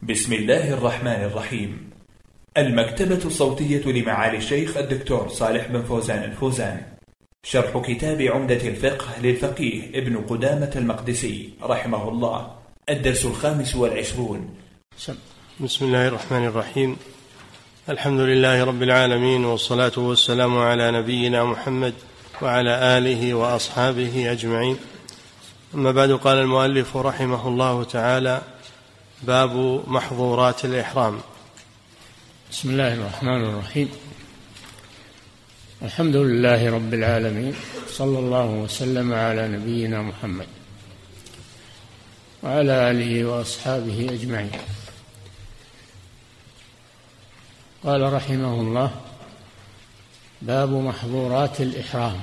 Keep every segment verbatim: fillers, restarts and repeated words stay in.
بسم الله الرحمن الرحيم. المكتبة الصوتية لمعالي الشيخ الدكتور صالح بن فوزان الفوزان. شرح كتاب عمدة الفقه للفقيه ابن قدامة المقدسي رحمه الله. الدرس الخامس والعشرون. بسم الله الرحمن الرحيم. الحمد لله رب العالمين، والصلاة والسلام على نبينا محمد وعلى آله وأصحابه أجمعين. أما بعد، قال المؤلف رحمه الله تعالى: باب محظورات الإحرام. بسم الله الرحمن الرحيم. الحمد لله رب العالمين، صلى الله وسلم على نبينا محمد وعلى آله وأصحابه أجمعين. قال رحمه الله: باب محظورات الإحرام.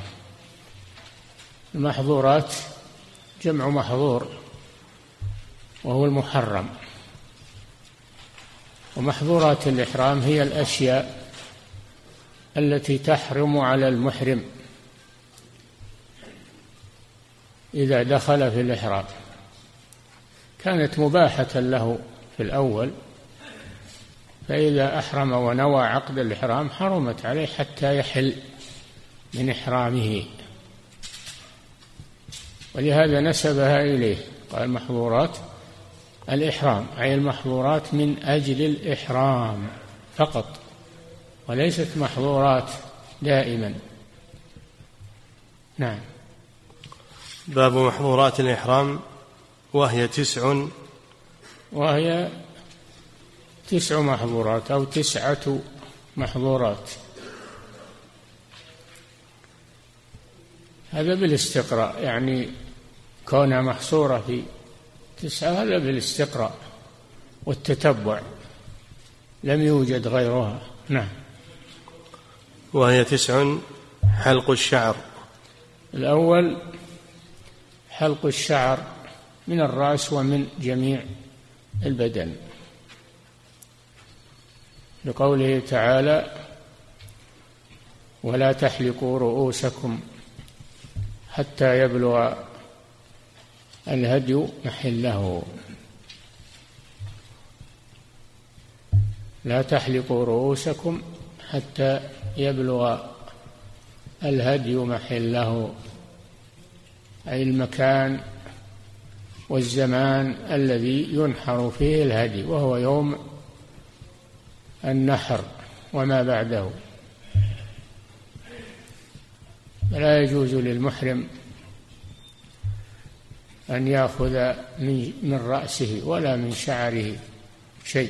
المحظورات جمع محظور، وهو المحرم. ومحظورات الإحرام هي الأشياء التي تحرم على المحرم إذا دخل في الإحرام. كانت مباحة له في الأول، فإذا أحرم ونوى عقد الإحرام حرمت عليه حتى يحل من إحرامه، ولهذا نسبها إليه. قال محظورات الإحرام، أي المحظورات من أجل الإحرام فقط، وليست محظورات دائما. نعم. باب محظورات الإحرام، وهي تسع وهي تسع محظورات أو تسعة محظورات. هذا بالاستقراء، يعني كونها محصورة في تسعة هذا بالاستقراء والتتبع، لم يوجد غيرها. نعم. وهي تسع: حلق الشعر. الأول حلق الشعر من الرأس ومن جميع البدن، لقوله تعالى: ولا تحلقوا رؤوسكم حتى يبلغ الهدي محله. لا تحلقوا رؤوسكم حتى يبلغ الهدي محله، أي المكان والزمان الذي ينحر فيه الهدي، وهو يوم النحر وما بعده. فلا يجوز للمحرم أن يأخذ من رأسه ولا من شعره شيء،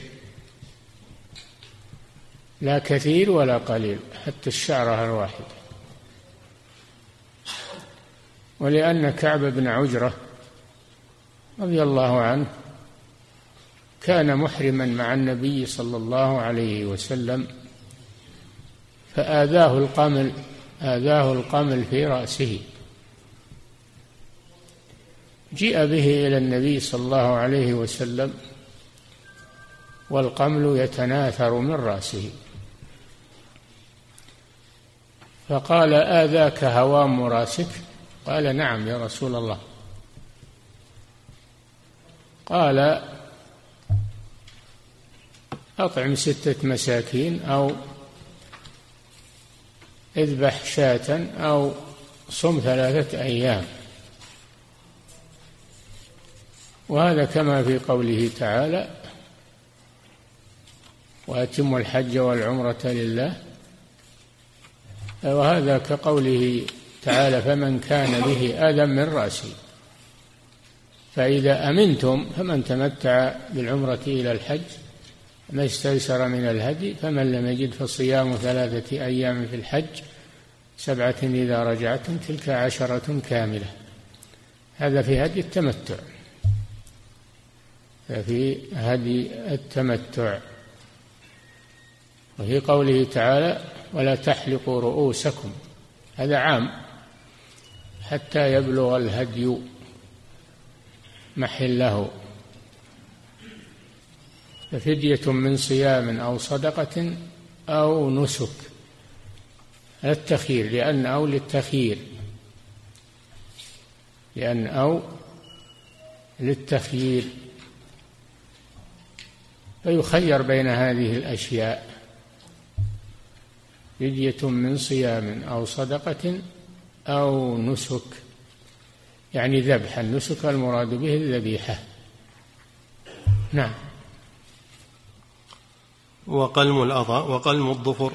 لا كثير ولا قليل، حتى الشعرة الواحدة. ولأن كعب بن عجرة رضي الله عنه كان محرما مع النبي صلى الله عليه وسلم، فآذاه القمل آذاه القمل في رأسه، جيء به إلى النبي صلى الله عليه وسلم والقمل يتناثر من رأسه، فقال: آذاك هوام رأسك؟ قال: نعم يا رسول الله. قال: أطعم ستة مساكين، أو اذبح شاة، أو صم ثلاثة أيام. وهذا كما في قوله تعالى: وأتموا الحج والعمرة لله. وهذا كقوله تعالى: فمن كان به أذى من رأسه فإذا أمنتم فمن تمتع بالعمرة إلى الحج ما استيسر من الهدي، فمن لم يجد فصيام ثلاثة أيام في الحج سبعة إذا رجعتم تلك عشرة كاملة. هذا في هدي التمتع، في هدي التمتع. وفي قوله تعالى: ولا تحلقوا رؤوسكم، هذا عام، حتى يبلغ الهدي محله، ففدية من صيام أو صدقة أو نسك. التخيير، لأن أو للتخيير لأن أو للتخيير فيخير بين هذه الأشياء: فدية من صيام أو صدقة أو نسك، يعني ذبح. النسك المراد به الذبيحة. نعم. وقلم الأظى وقلم الظفر.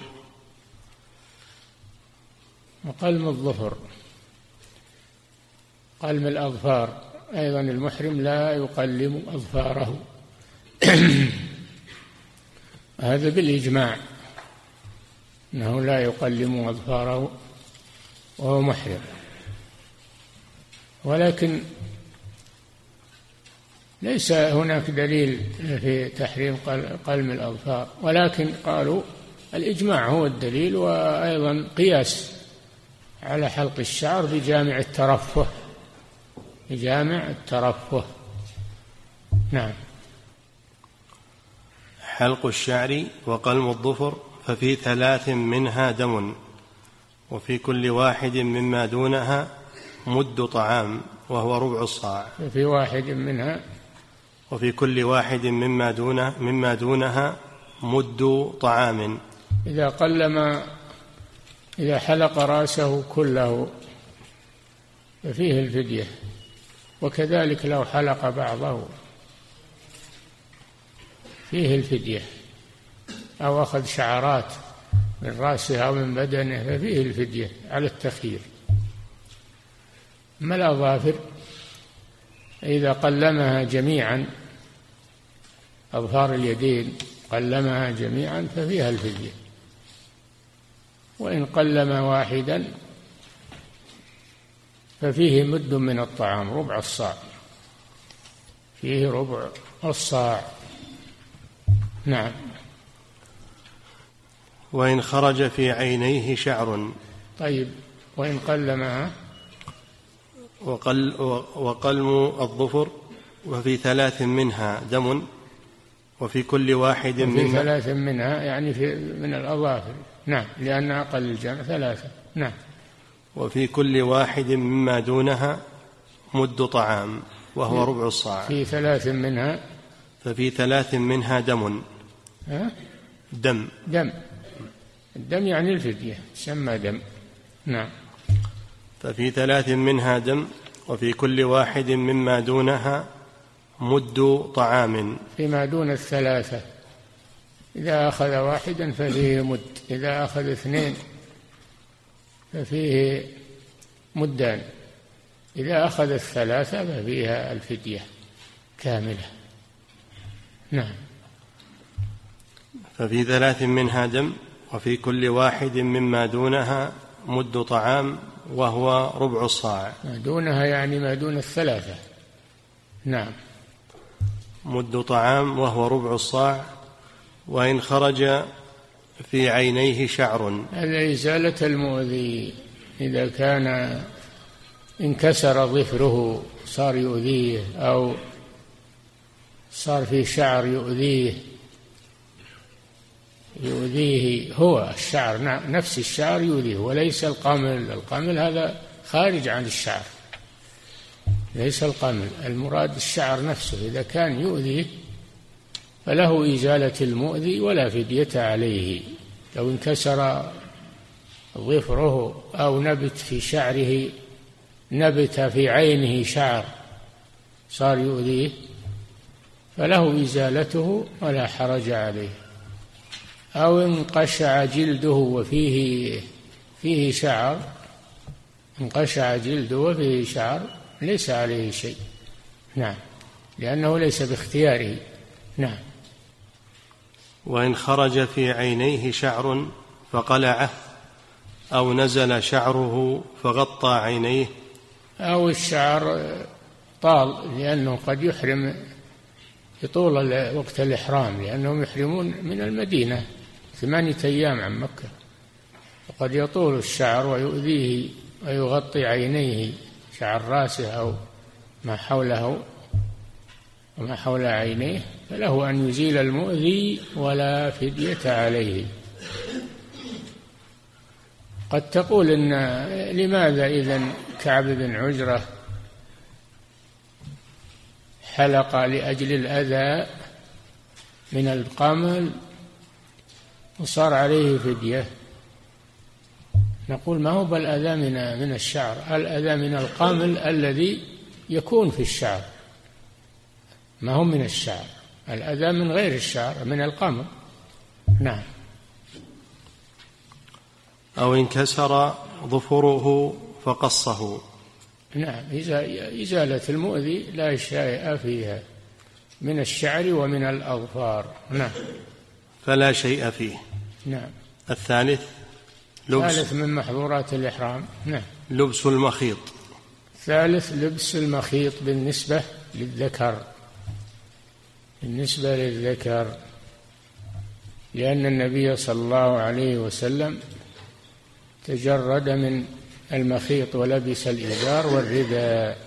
وقلم الظفر، قلم الأظفار، أيضا المحرم لا يقلم أظفاره هذا بالإجماع أنه لا يقلم أظفاره وهو محرم. ولكن ليس هناك دليل في تحريم قلم الأظفار، ولكن قالوا الإجماع هو الدليل، وأيضا قياس على حلق الشعر بجامع الترفه، بجامع الترفه. نعم. حلق الشعر وقلم الظفر ففي ثلاث منها دم، وفي كل واحد مما دونها مد طعام وهو ربع الصاع. في واحد منها وفي كل واحد مما دونه مما دونها مد طعام. إذا قلم إذا حلق رأسه كله ففيه الفدية، وكذلك لو حلق بعضه فيه الفدية، أو أخذ شعرات من رأسه أو من بدنه ففيه الفدية على التخيير. أما الأظافر إذا قلمها جميعا، أظفار اليدين قلمها جميعا ففيها الفدية، وإن قلم واحدا ففيه مد من الطعام ربع الصاع، فيه ربع الصاع. نعم. وإن خرج في عينيه شعر. طيب، وإن قلمها وقل وقلم الظفر وفي ثلاث منها دم، وفي كل واحد من ثلاث منها يعني في من الأظافر. نعم، لأن أقل الجمع ثلاثة. نعم. وفي كل واحد مما دونها مد طعام وهو ربع الصاع. في ثلاث منها ففي ثلاث منها دم. ها؟ دم دم الدم يعني الفدية، يسمى دم. نعم. ففي ثلاث منها دم، وفي كل واحد مما دونها مد طعام. فيما دون الثلاثة، إذا أخذ واحدا ففيه مد، إذا أخذ اثنين ففيه مدان، إذا أخذ الثلاثة ففيها الفدية كاملة. نعم. ففي ثلاث منها دم، وفي كل واحد مما دونها مد طعام وهو ربع الصاع. ما دونها يعني ما دون الثلاثة. نعم. مد طعام وهو ربع الصاع. وإن خرج في عينيه شعر. هذا إزالة المؤذي، إذا كان انكسر ظفره صار يؤذيه، أو صار في شعر يؤذيه يؤذيه هو الشعر نفس الشعر يؤذيه، وليس القمل. القمل هذا خارج عن الشعر، ليس القمل، المراد الشعر نفسه. إذا كان يؤذيه فله إزالة المؤذي ولا فدية عليه. لو انكسر ظفره أو نبت في شعره، نبت في عينه شعر صار يؤذيه، فله إزالته ولا حرج عليه. أو انقشع جلده وفيه فيه شعر، انقشع جلده وفيه شعر ليس عليه شيء. نعم، لأنه ليس باختياره. نعم. وإن خرج في عينيه شعر فقلعه، أو نزل شعره فغطى عينيه. أو الشعر طال، لأنه قد يحرم يطول وقت الإحرام، لأنهم يحرمون من المدينة ثمانية أيام عن مكة، وقد يطول الشعر ويؤذيه ويغطي عينيه، شعر راسه أو ما حوله وما حول عينيه، فله أن يزيل المؤذي ولا فدية عليه. قد تقول إن لماذا إذن كعب بن عجرة حلق لأجل الأذى من القمل وصار عليه فدية، نقول ما هو بالأذى من من الشعر، الأذى من القمل الذي يكون في الشعر، ما هو من الشعر، الأذى من غير الشعر من القمل. نعم. أو انكسر ظفره فقصه. نعم، إزالة المؤذي لا شيء فيها من الشعر ومن الأظفار. نعم. فلا شيء فيه. نعم. الثالث لبس ثالث من محظورات الإحرام. نعم. لبس المخيط. ثالث لبس المخيط بالنسبة للذكر، بالنسبة للذكر، لأن النبي صلى الله عليه وسلم تجرد من المخيط ولبس الإزار والرداء.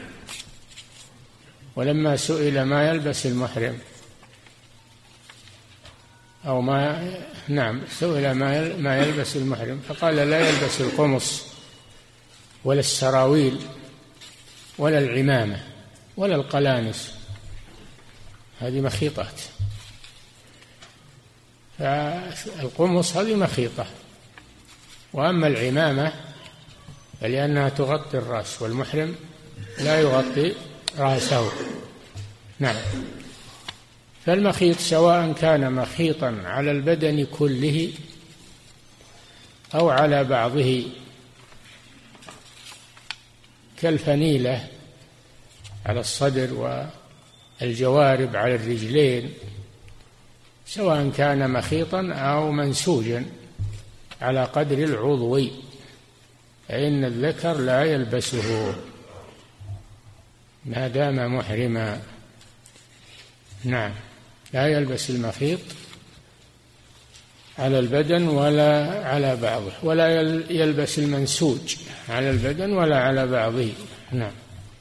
ولما سئل ما يلبس المحرم أو ما نعم سئل ما يلبس المحرم فقال لا يلبس القمص ولا السراويل ولا العمامة ولا القلانس، هذه مخيطات. فالقمص هذه مخيطة، وأما العمامة فلأنها تغطي الرأس، والمحرم لا يغطي رأسه. نعم. فالمخيط سواء كان مخيطا على البدن كله أو على بعضه كالفنيلة على الصدر والجوارب على الرجلين، سواء كان مخيطا أو منسوجا على قدر العضو، فإن الذكر لا يلبسه ما دام محرما. نعم، لا يلبس المخيط على البدن ولا على بعضه، ولا يلبس المنسوج على البدن ولا على بعضه. نعم.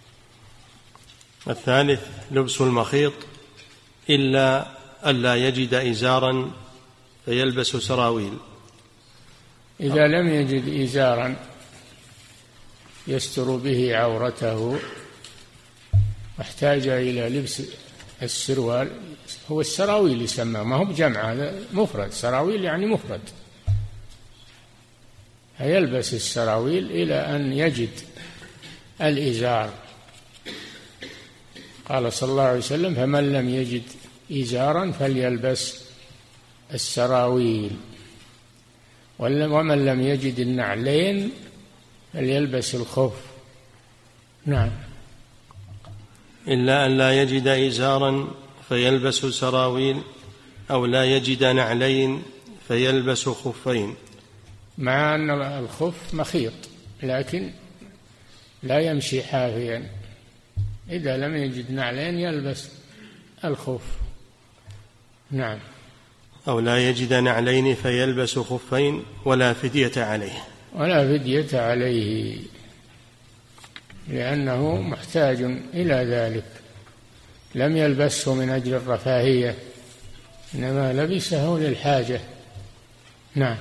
الثالث لبس المخيط إلا ألا يجد إزارا فيلبس سراويل. إذا لم يجد إزارا يستر به عورته واحتاج إلى لبس السروال، هو السراويل يسمى، ما هو بجمع، هذا مفرد، سراويل يعني مفرد، فيلبس السراويل إلى أن يجد الإزار. قال صلى الله عليه وسلم فمن لم يجد إزارا فليلبس السراويل، ومن لم يجد النعلين فليلبس الخف. نعم. إلا أن لا يجد إزارا فيلبس سراويل، أو لا يجد نعلين فيلبس خفين. مع أن الخف مخيط لكن لا يمشي حافيا، إذا لم يجد نعلين يلبس الخف. نعم. أو لا يجد نعلين فيلبس خفين ولا فدية عليه. ولا فدية عليه لأنه محتاج إلى ذلك، لم يلبسه من أجل الرفاهية، إنما لبسه للحاجة. نعم.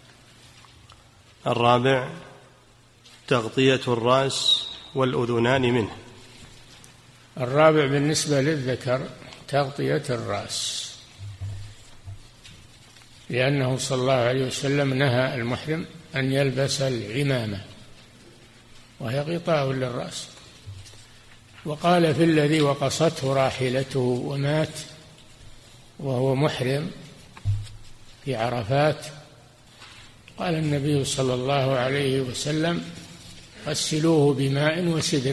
الرابع تغطية الرأس والأذنان منه. الرابع بالنسبة للذكر تغطية الرأس، لأنه صلى الله عليه وسلم نهى المحرم أن يلبس العمامة وهي غطاء للرأس. وقال في الذي وقصته راحلته ومات وهو محرم في عرفات، قال النبي صلى الله عليه وسلم غسلوه بماء وسدر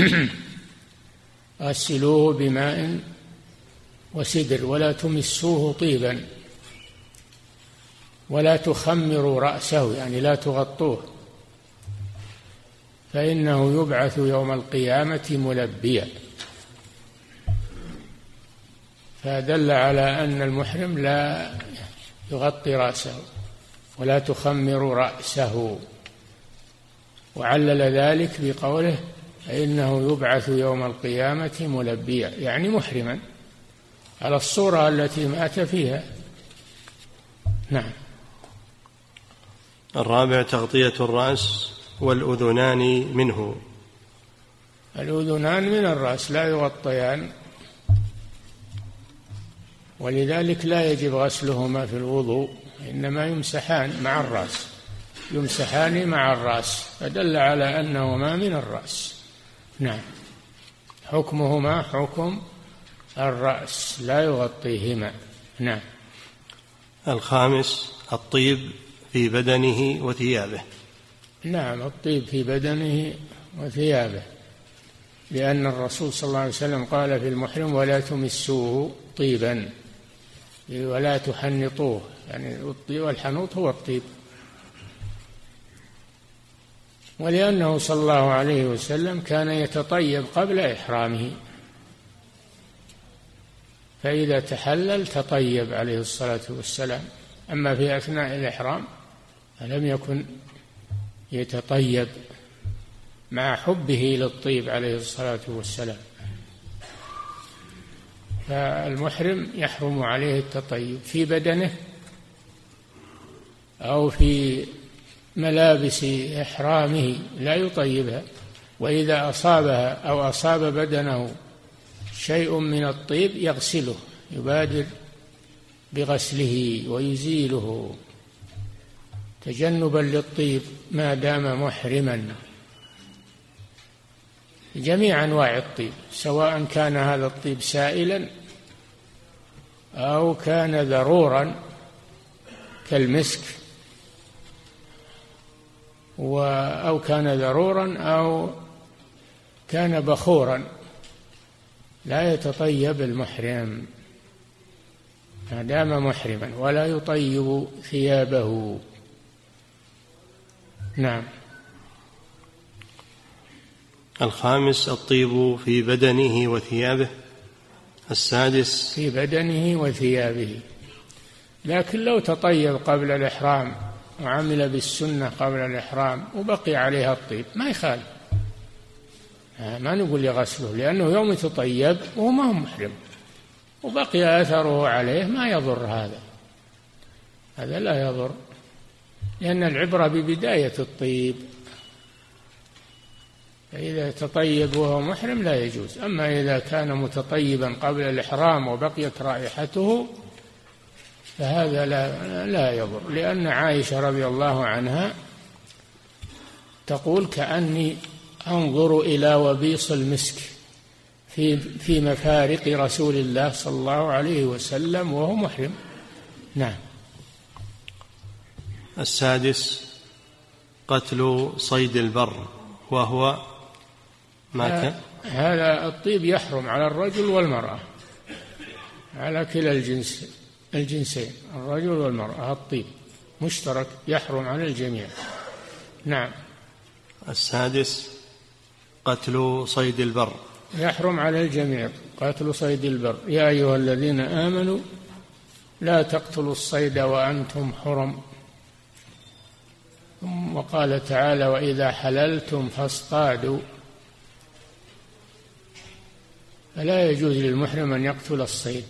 غسلوه بماء وسدر ولا تمسوه طيبا ولا تخمروا رأسه، يعني لا تغطوه، فإنه يبعث يوم القيامة ملبيا. فدل على أن المحرم لا يغطي رأسه ولا تخمر رأسه، وعلل ذلك بقوله فإنه يبعث يوم القيامة ملبيا، يعني محرما على الصورة التي مات فيها. نعم. الرابع تغطية الرأس والأذنان منه. الأذنان من الرأس لا يغطيان، ولذلك لا يجب غسلهما في الوضوء، إنما يمسحان مع الرأس، يمسحان مع الرأس، فدل على أنهما من الرأس. نعم، حكمهما حكم الرأس لا يغطيهما. نعم. الخامس الطيب في بدنه وثيابه. نعم، الطيب في بدنه وثيابه، لأن الرسول صلى الله عليه وسلم قال في المحرم: ولا تمسوه طيبا، ولا تحنطوه، يعني الطيب والحنوط هو الطيب. ولأنه صلى الله عليه وسلم كان يتطيب قبل إحرامه، فإذا تحلل تطيب عليه الصلاة والسلام، أما في أثناء الإحرام فلم يكن يتطيب مع حبه للطيب عليه الصلاة والسلام. فالمحرم يحرم عليه التطيب في بدنه أو في ملابس إحرامه، لا يطيبها. وإذا أصابها أو أصاب بدنه شيء من الطيب يغسله، يبادر بغسله ويزيله تجنبا للطيب ما دام محرما. جميع أنواع الطيب، سواء كان هذا الطيب سائلا أو كان ذرورا كالمسك، أو كان ذرورا أو كان بخورا، لا يتطيب المحرم ما دام محرما، ولا يطيب ثيابه. نعم. الخامس الطيب في بدنه وثيابه. السادس في بدنه وثيابه، لكن لو تطيب قبل الإحرام وعمل بالسنة قبل الإحرام وبقي عليها الطيب ما يخالف، ما نقول يغسله، لأنه يوم يتطيب وهو ما هو محرم وبقي أثره عليه ما يضر، هذا هذا لا يضر، لأن العبرة ببداية الطيب، فإذا تطيب وهو محرم لا يجوز. أما إذا كان متطيبا قبل الإحرام وبقيت رائحته فهذا لا, لا يضر، لأن عائشة رضي الله عنها تقول: كأني أنظر إلى وبيص المسك في في مفارق رسول الله صلى الله عليه وسلم وهو محرم. نعم. السادس قتل صيد البر، وهو ما كان هذا الطيب يحرم على الرجل والمرأة، على كلا الجنس الجنسين، الرجل والمرأة، الطيب مشترك يحرم على الجميع. نعم. السادس قتل صيد البر، يحرم على الجميع قتل صيد البر. يا أيها الذين آمنوا لا تقتلوا الصيد وأنتم حرم. وقال تعالى: وإذا حللتم فاصطادوا. فلا يجوز للمحرم أن يقتل الصيد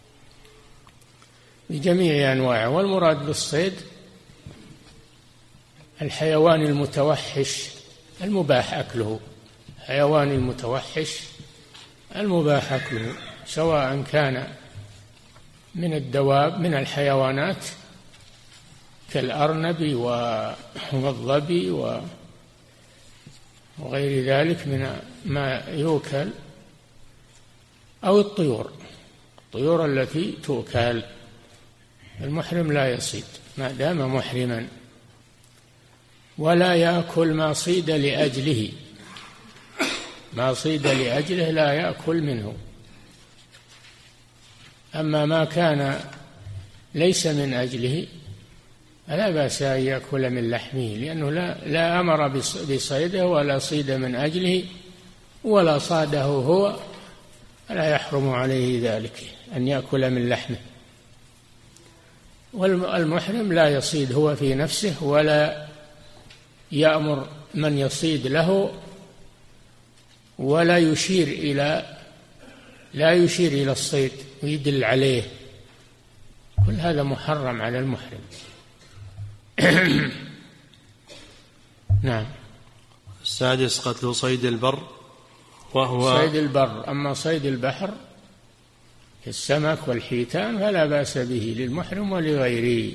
بجميع أنواعه، والمراد بالصيد الحيوان المتوحش المباح أكله، حيوان المتوحش المباح أكله، سواء كان من الدواب من الحيوانات كالأرنب والظبي وغير ذلك من ما يؤكل، أو الطيور الطيور التي تؤكل. المحرم لا يصيد ما دام محرما، ولا يأكل ما صيد لأجله، ما صيد لأجله لا يأكل منه. أما ما كان ليس من أجله فلا بأس أن يأكل من لحمه، لأنه لا, لا أمر بصيده ولا صيد من أجله ولا صاده هو، فلا يحرم عليه ذلك أن يأكل من لحمه. والمحرم لا يصيد هو في نفسه، ولا يأمر من يصيد له، ولا يشير إلى لا يشير إلى الصيد ويدل عليه، كل هذا محرم على المحرم. نعم. السادس قتل صيد البر، وهو صيد البر. أما صيد البحر السمك والحيتان فلا بأس به للمحرم ولغيره.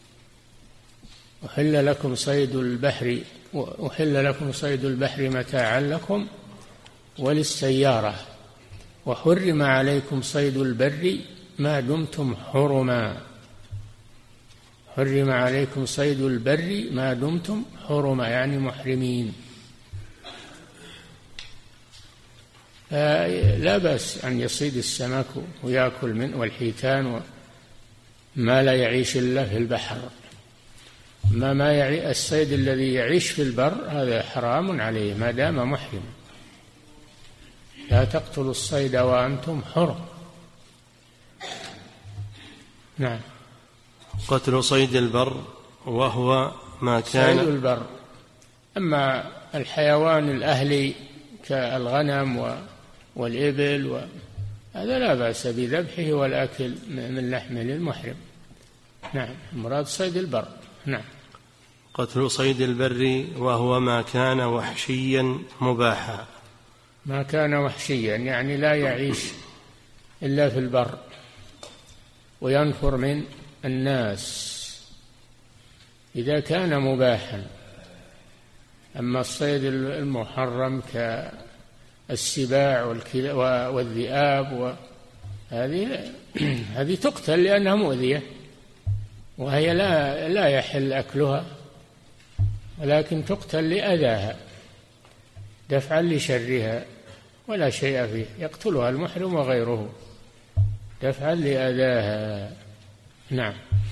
أحل لكم صيد البحر أحل لكم صيد البحر متاعا لكم وللسيارة وحرم عليكم صيد البر ما دمتم حرما. حرم عليكم صيد البر ما دمتم حرما يعني محرمين. لا بأس أن يصيد السمك ويأكل منه والحيتان ما لا يعيش إلا في البحر. ما ما يعي الصيد الذي يعيش في البر هذا حرام عليه ما دام محرم. لا تقتلوا الصيد وأنتم حرم. نعم. قتل صيد البر وهو ما كان صيد البر. أما الحيوان الأهلي كالغنم والإبل و... هذا لا بأس بذبحه والأكل من لحمه للمحرم. نعم. مراد صيد البر. نعم. قتل صيد البر وهو ما كان وحشيا مباحا. ما كان وحشيا يعني لا يعيش إلا في البر وينفر من الناس إذا كان مباحا. أما الصيد المحرم كالسباع والذئاب هذه هذه تقتل لأنها مؤذية وهي لا لا يحل أكلها ولكن تقتل لأذاها دفعا لشرها ولا شيء فيه. يقتلها المحرم وغيره دفعا لأذاها. نعم.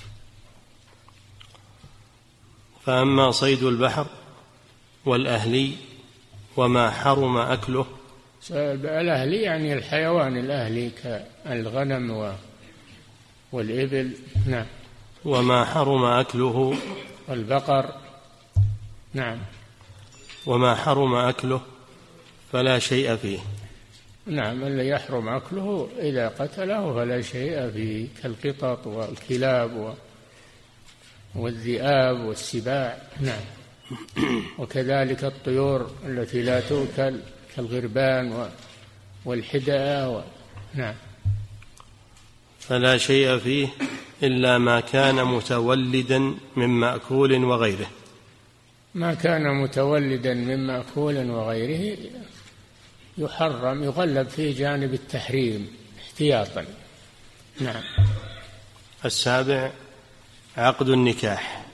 فأما صيد البحر والأهلي وما حرم أكله. الأهلي يعني الحيوان الأهلي كالغنم والإبل. نعم. وما حرم أكله. والبقر. نعم. وما حرم أكله فلا شيء فيه. نعم. الذي يحرم أكله إذا قتله فلا شيء فيه كالقطط والكلاب والذئاب والسباع. نعم. وكذلك الطيور التي لا تؤكل كالغربان والحدأة و... نعم. فلا شيء فيه إلا ما كان متولدا من مأكول وغيره. ما كان متولدا من مأكول وغيره يحرم يغلب فيه جانب التحريم احتياطا. نعم. السابع عقد النكاح.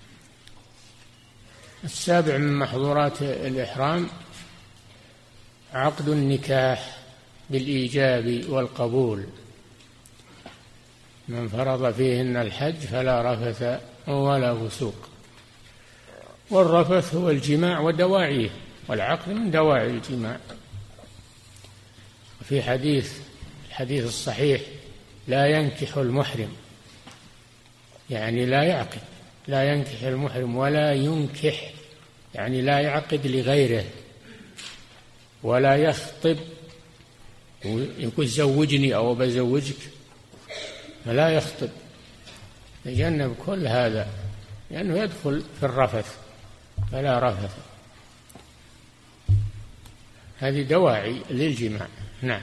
السابع من محظورات الإحرام عقد النكاح بالإيجاب والقبول. من فرض فيهن الحج فلا رفث ولا فسوق. والرفث هو الجماع ودواعيه والعقد من دواعي الجماع. في حديث الحديث الصحيح لا ينكح المحرم يعني لا يعقد. لا ينكح المحرم ولا ينكح يعني لا يعقد لغيره ولا يخطب يقول زوجني أو بزوجك فلا يخطب. يجنب كل هذا لأنه يدخل في الرفث فلا رفث. هذه دواعي للجماع. نعم.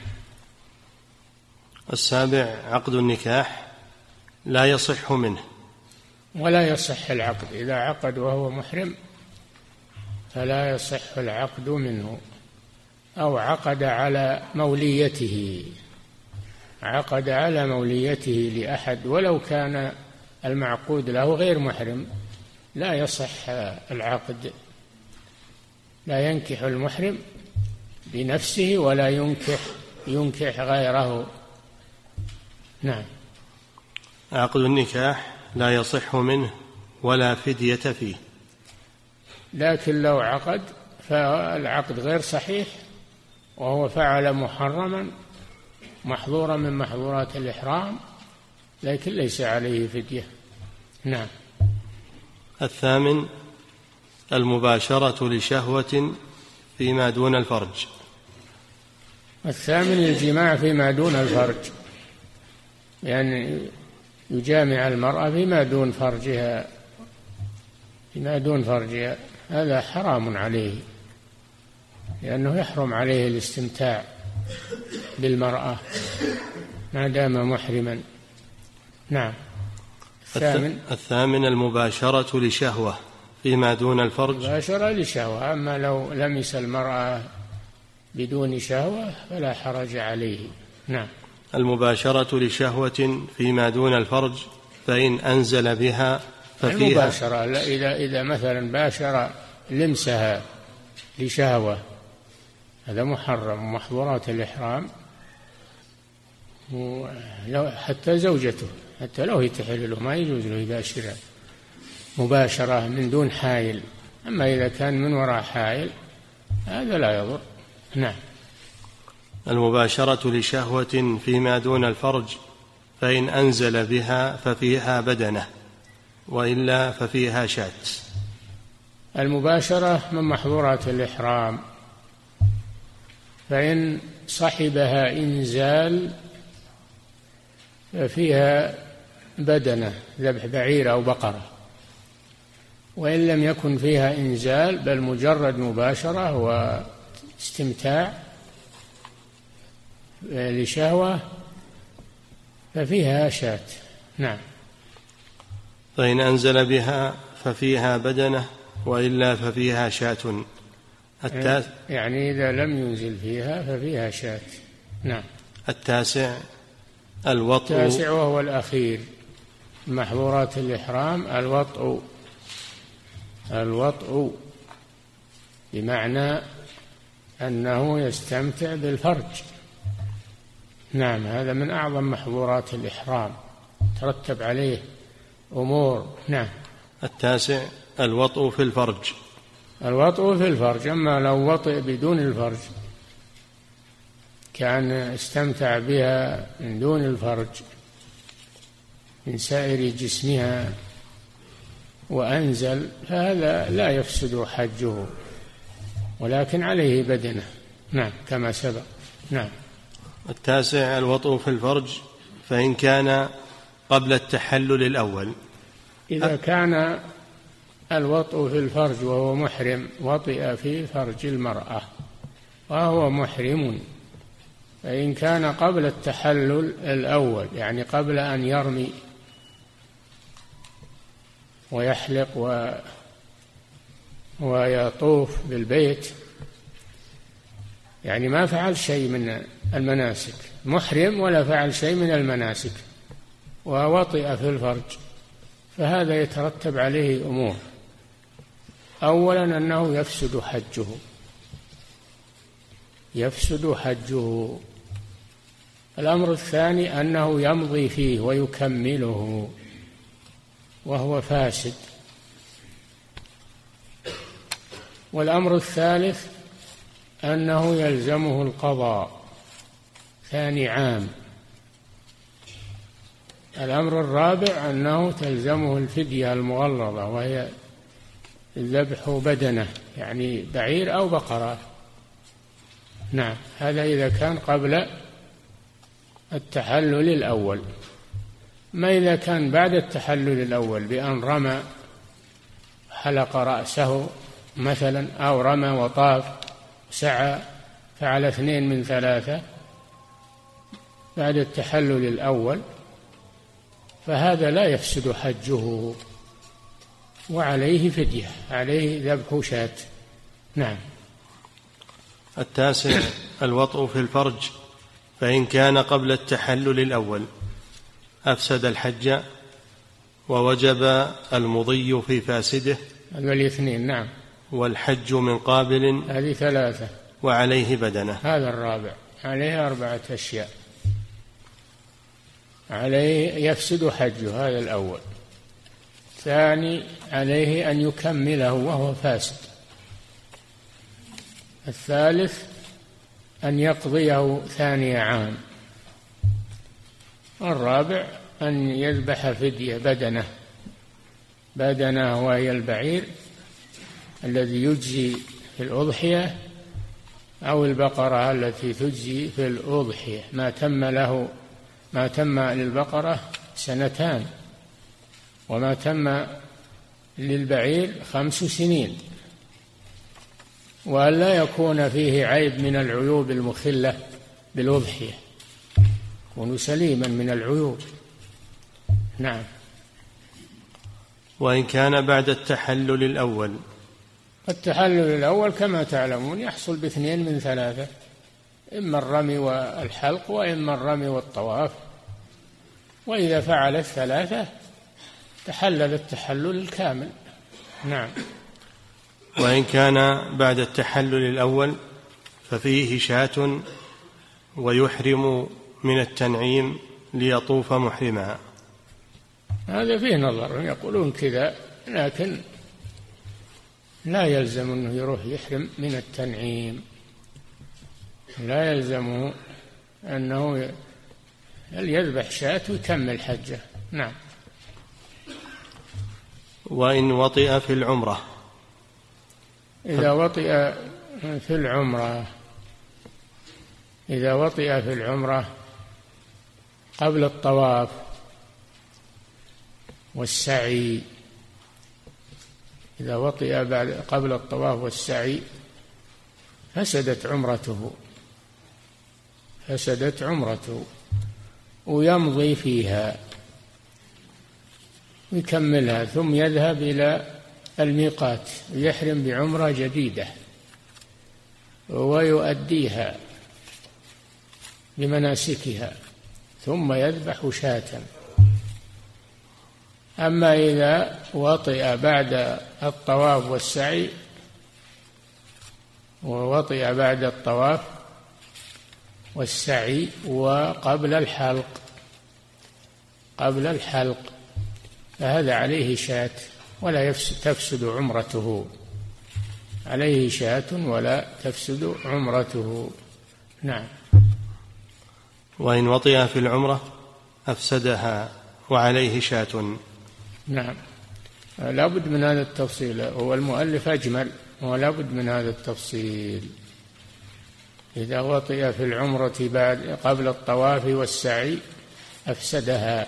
السابع عقد النكاح لا يصح منه. ولا يصح العقد إذا عقد وهو محرم فلا يصح العقد منه. أو عقد على موليته عقد على موليته لأحد ولو كان المعقود له غير محرم لا يصح العقد. لا ينكح المحرم بنفسه ولا ينكح ينكح غيره. نعم. عقد النكاح لا يصح منه ولا فدية فيه. لكن لو عقد فالعقد غير صحيح وهو فعل محرما محظورا من محظورات الإحرام لكن ليس عليه فدية. نعم. الثامن المباشرة لشهوة فيما دون الفرج. الثامن الجماع فيما دون الفرج يعني يجامع المرأة فيما دون فرجها فيما دون فرجها هذا حرام عليه لأنه يحرم عليه الاستمتاع بالمرأة ما دام محرما. نعم. الثامن الثامن المباشرة لشهوة فيما دون الفرج. مباشرة لشهوة، أما لو لمس المرأة بدون شهوة فلا حرج عليه. نعم. المباشرة لشهوة فيما دون الفرج فإن أنزل بها ففيها. المباشرة إذا إذا مثلا باشر لمسها لشهوة هذا محرم، محظورات الإحرام. حتى زوجته حتى لو هي تحل له ما يجوز له يباشرها مباشرة من دون حائل. أما إذا كان من وراء حائل هذا لا يضر. نعم. المباشرة لشهوة فيما دون الفرج فإن أنزل بها ففيها بدنة وإلا ففيها شاة. المباشرة من محظورات الإحرام، فإن صحبها إنزال ففيها بدنة ذبح بعير أو بقرة، وإن لم يكن فيها إنزال بل مجرد مباشرة واستمتاع لشهوة ففيها شاة. نعم. فإن أنزل بها ففيها بدنة وإلا ففيها شاة. التاس... يعني إذا لم ينزل فيها ففيها شاة. نعم. التاسع الوطء. التاسع وهو الأخير محظورات الإحرام الوطء. الوطء بمعنى أنه يستمتع بالفرج. نعم. هذا من أعظم محظورات الإحرام ترتب عليه أمور. نعم. التاسع الوطء في الفرج. الوطء في الفرج، أما لو وطئ بدون الفرج كان استمتع بها من دون الفرج من سائر جسمها وأنزل فهذا لا يفسد حجه ولكن عليه بدنة. نعم كما سبق. نعم. التاسع الوطء في الفرج فإن كان قبل التحلل الأول. إذا كان الوطء في الفرج وهو محرم وطئ في فرج المرأة وهو محرم، فإن كان قبل التحلل الأول يعني قبل أن يرمي ويحلق و ويطوف بالبيت، يعني ما فعل شيء من المناسك، محرم ولا فعل شيء من المناسك ووطئ في الفرج، فهذا يترتب عليه أمور. أولا أنه يفسد حجه يفسد حجه الأمر الثاني أنه يمضي فيه ويكمله وهو فاسد. والأمر الثالث أنه يلزمه القضاء ثاني عام. الأمر الرابع أنه تلزمه الفدية المغلظة وهي ذبح بدنه يعني بعير أو بقرة. نعم. هذا إذا كان قبل التحلل الأول. ما إذا كان بعد التحلل الأول بأن رمى حلق رأسه مثلا أو رمى وطاف سعى فعل اثنين من ثلاثة بعد التحلل الأول فهذا لا يفسد حجه وعليه فدية، عليه ذبح شاة. نعم. التاسع الوطء في الفرج فإن كان قبل التحلل الأول أفسد الحج ووجب المضي في فاسده. هذا الاثنين. نعم. والحج من قابل. هذه ثلاثة. وعليه بدنة. هذا الرابع. عليه أربعة أشياء. عليه يفسد حجه هذا الأول. ثاني عليه أن يكمله وهو فاسد. الثالث أن يقضيه ثاني عام. الرابع أن يذبح فدية بدنة بدنة وهي البعير الذي يجزي في الأضحية أو البقرة التي تجزي في الأضحية ما تم له ما تم للبقرة سنتان وما تم للبعير خمس سنين، وأن لا يكون فيه عيب من العيوب المخلة بالأضحية. يكون سليما من العيوب. نعم. وإن كان بعد التحلل الأول؟ التحلل الأول كما تعلمون يحصل باثنين من ثلاثة، إما الرمي والحلق وإما الرمي والطواف، وإذا فعل الثلاثة تحلل التحلل الكامل. نعم. وإن كان بعد التحلل الأول ففيه شاة ويحرم من التنعيم ليطوف محرما. هذا فيه نظر، يقولون كذا، لكن لا يلزم أنه يروح يحرم من التنعيم، لا يلزمه أنه يذبح شاة ويكمل حجه. نعم. وإن وطئ في العمرة؟ إذا وطئ في العمرة إذا وطئ في العمرة قبل الطواف والسعي إذا وطئ بعد قبل الطواف والسعي فسدت عمرته فسدت عمرته ويمضي فيها ويكملها، ثم يذهب إلى الميقات ويحرم بعمرة جديدة ويؤديها بمناسكها، ثم يذبح شاة. أما إذا وطئ بعد الطواف والسعي ووطئ بعد الطواف والسعي وقبل الحلق قبل الحلق فهذا عليه شاة ولا تفسد عمرته، عليه شاة ولا تفسد عمرته. نعم. وإن وطئ في العمرة أفسدها وعليه شاة. نعم. لا بد من هذا التفصيل، هو المؤلف أجمل ولا بد من هذا التفصيل. إذا وطئ في العمرة بعد قبل الطواف والسعي أفسدها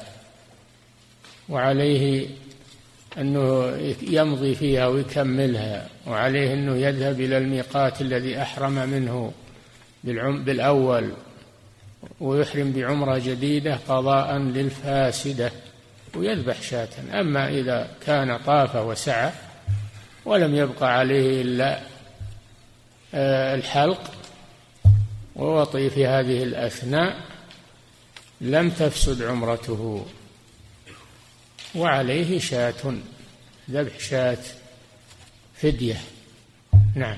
وعليه أنه يمضي فيها ويكملها، وعليه أنه يذهب إلى الميقات الذي أحرم منه بالأول ويحرم بعمرة جديدة قضاء للفاسدة ويذبح شاة. أما إذا كان طاف وسعى ولم يبقى عليه إلا الحلق ووطئ في هذه الأثناء لم تفسد عمرته وعليه شاة، ذبح شاة فدية. نعم.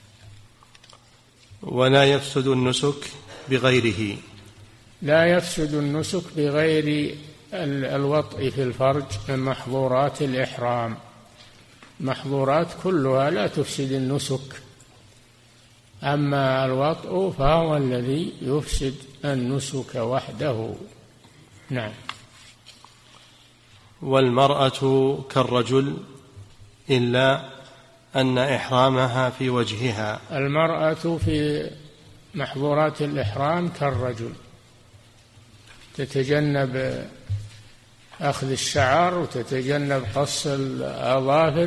ولا يفسد النسك بغيره؟ لا يفسد النسك بغير الوطء في الفرج من محظورات الإحرام. محظورات كلها لا تفسد النسك، أما الوطء فهو الذي يفسد النسك وحده. نعم. والمرأة كالرجل إلا أن إحرامها في وجهها؟ المرأة في محظورات الإحرام كالرجل، تتجنب أخذ الشعر وتتجنب قص الأظافر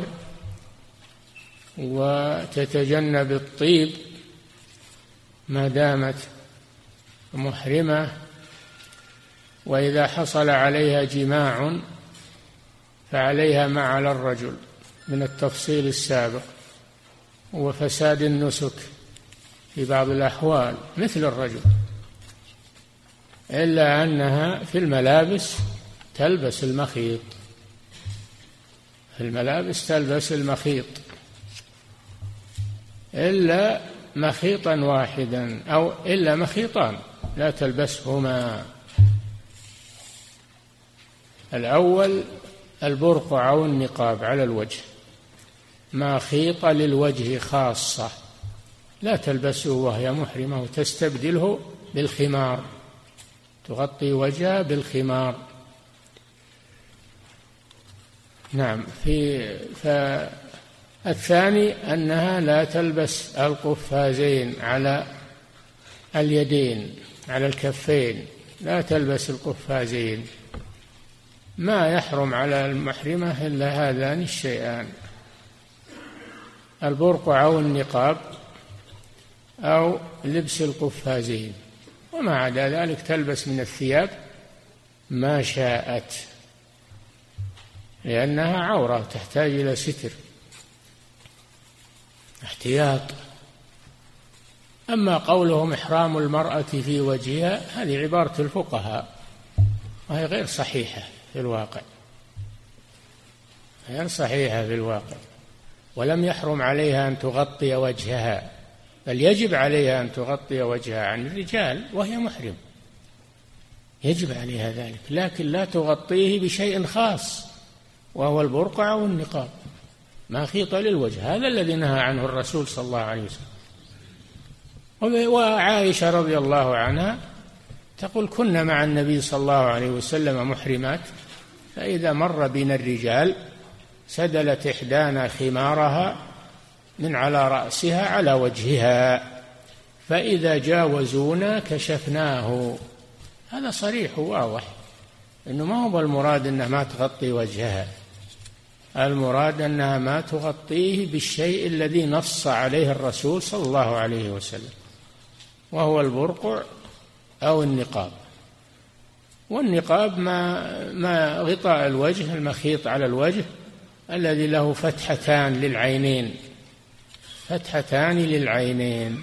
وتتجنب الطيب ما دامت محرمة، وإذا حصل عليها جماع فعليها ما على الرجل من التفصيل السابق وفساد النسك في بعض الأحوال مثل الرجل، إلا أنها في الملابس تلبس المخيط، في الملابس تلبس المخيط إلا مخيطا واحدا أو إلا مخيطان لا تلبسهما. الأول البرقع أو النقاب على الوجه، مخيط للوجه خاصة لا تلبسه وهي محرمة وتستبدله بالخمار، تغطي وجهها بالخمار. نعم. في فالثاني أنها لا تلبس القفازين على اليدين على الكفين، لا تلبس القفازين. ما يحرم على المحرمة إلا هذان الشيئان، البرقع أو النقاب أو لبس القفازين، وما عدا ذلك تلبس من الثياب ما شاءت، لأنها عورة تحتاج إلى ستر احتياط. أما قولهم إحرام المرأة في وجهها هذه عبارة الفقهاء، وهي غير صحيحة في الواقع، غير صحيحة في الواقع. ولم يحرم عليها أن تغطي وجهها، بل يجب عليها أن تغطي وجهها عن الرجال وهي محرم، يجب عليها ذلك، لكن لا تغطيه بشيء خاص وهو البرقع أو النقاب، ما خيط للوجه. هذا الذي نهى عنه الرسول صلى الله عليه وسلم. وعائشة رضي الله عنها تقول: كنا مع النبي صلى الله عليه وسلم محرمات، فإذا مر بنا الرجال سدلت إحدانا خمارها من على رأسها على وجهها، فإذا جاوزونا كشفناه. هذا صريح وواضح إنه ما هو المراد أنها ما تغطي وجهها، المراد أنها ما تغطيه بالشيء الذي نص عليه الرسول صلى الله عليه وسلم، وهو البرقع أو النقاب. والنقاب ما ما غطاء الوجه المخيط على الوجه الذي له فتحتان للعينين، فتحتان للعينين.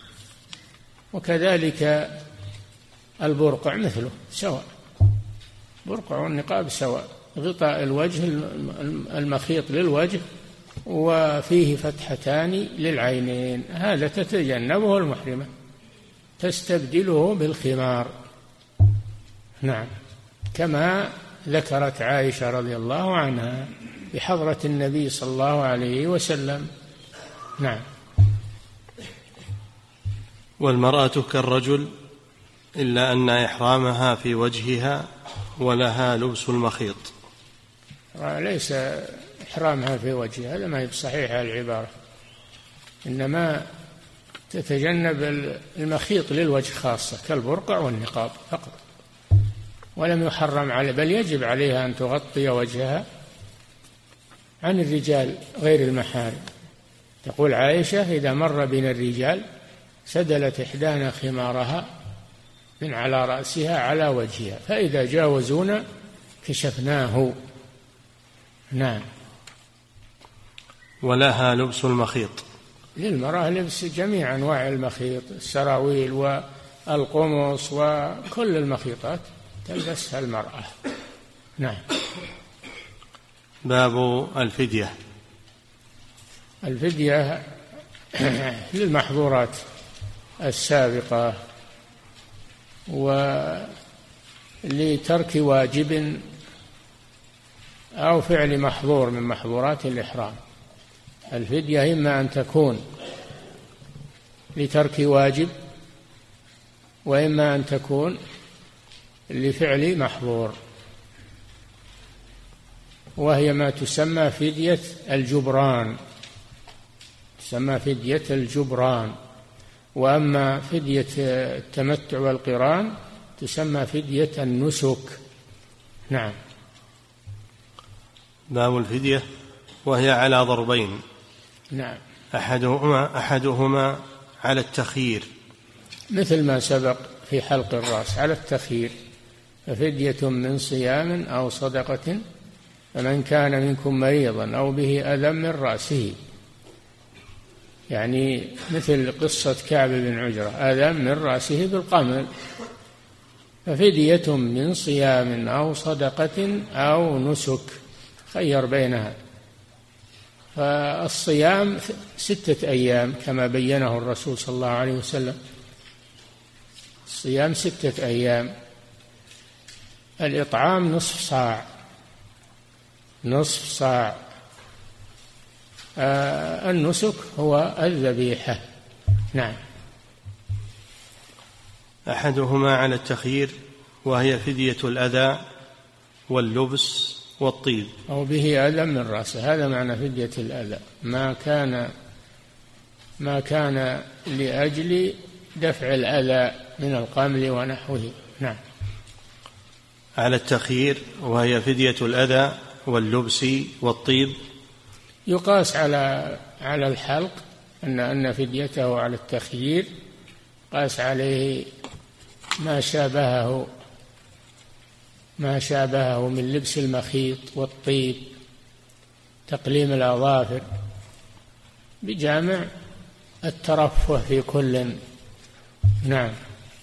وكذلك البرقع مثله سواء، برقع والنقاب سواء، غطاء الوجه المخيط للوجه وفيه فتحتان للعينين، هذا تتجنبه المحرمة، تستبدله بالخمار. نعم، كما ذكرت عائشة رضي الله عنها بحضرة النبي صلى الله عليه وسلم. نعم. والمرأة كالرجل إلا أن إحرامها في وجهها ولها لبس المخيط. ليس إحرامها في وجهها، هذا ما هي بصحيحة العبارة، إنما تتجنب المخيط للوجه خاصة كالبرقع والنقاب فقط، ولم يحرم عليه، بل يجب عليها أن تغطي وجهها عن الرجال غير المحارم. تقول عائشة: إذا مر بنا الرجال سدلت إحدانا خمارها من على رأسها على وجهها، فإذا جاوزونا كشفناه. نعم. ولها لبس المخيط، للمرأة لبس جميع أنواع المخيط، السراويل والقمص وكل المخيطات تلبسها المرأة. نعم. باب الفدية. الفدية للمحظورات السابقة ولترك واجب أو فعل محظور من محظورات الإحرام. الفدية إما أن تكون لترك واجب، وإما أن تكون لفعل محظور، وهي ما تسمى فدية الجبران، تسمى فدية الجبران. وأما فدية التمتع والقران تسمى فدية النسك. نعم. باب الفدية، وهي على ضربين. نعم. أحدهما أحدهما على التخيير، مثل ما سبق في حلق الرأس، على التخيير، ففدية من صيام أو صدقة، فمن كان منكم مريضا أو به أذى من رأسه، يعني مثل قصة كعب بن عجرة، أذى من رأسه بالقمل، ففدية من صيام أو صدقة أو نسك، خير بينها. فالصيام ستة أيام كما بينه الرسول صلى الله عليه وسلم، الصيام ستة أيام. الإطعام نصف صاع، نصف صاع. آه النسك هو الذبيحة. نعم. أحدهما على التخيير، وهي فدية الأذى واللبس والطيب، أو به أذى من رأسه، هذا معنى فدية الأذى، ما كان ما كان لأجل دفع الأذى من القمل ونحوه. نعم. على التخيير، وهي فدية الأذى واللبس والطيب، يقاس على على الحلق، أن أن فديته على التخيير، قاس عليه ما شابهه ما شابهه من لبس المخيط والطيب، تقليم الأظافر، بجامع الترفه في كل. نعم.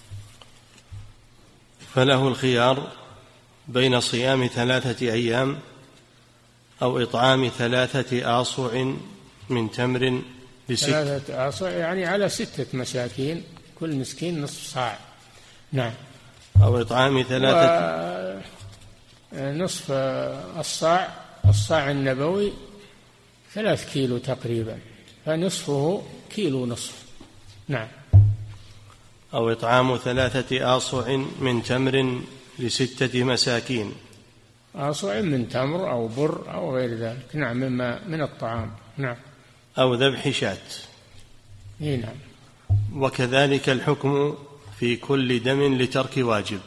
فله الخيار بين صيام ثلاثة أيام أو إطعام ثلاثة آصع من تمر لست. ثلاثة آصع يعني على ستة مساكين، كل مسكين نصف صاع. نعم. أو إطعام ثلاثة نصف الصاع، الصاع النبوي ثلاث كيلو تقريبا، فنصفه كيلو نصف. نعم. أو إطعام ثلاثة آصع من تمر لستة مساكين. آصع من تمر أو بر أو غير ذلك. نعم، مما من الطعام. نعم. أو ذبح شاة. نعم. وكذلك الحكم في كل دم لترك واجب.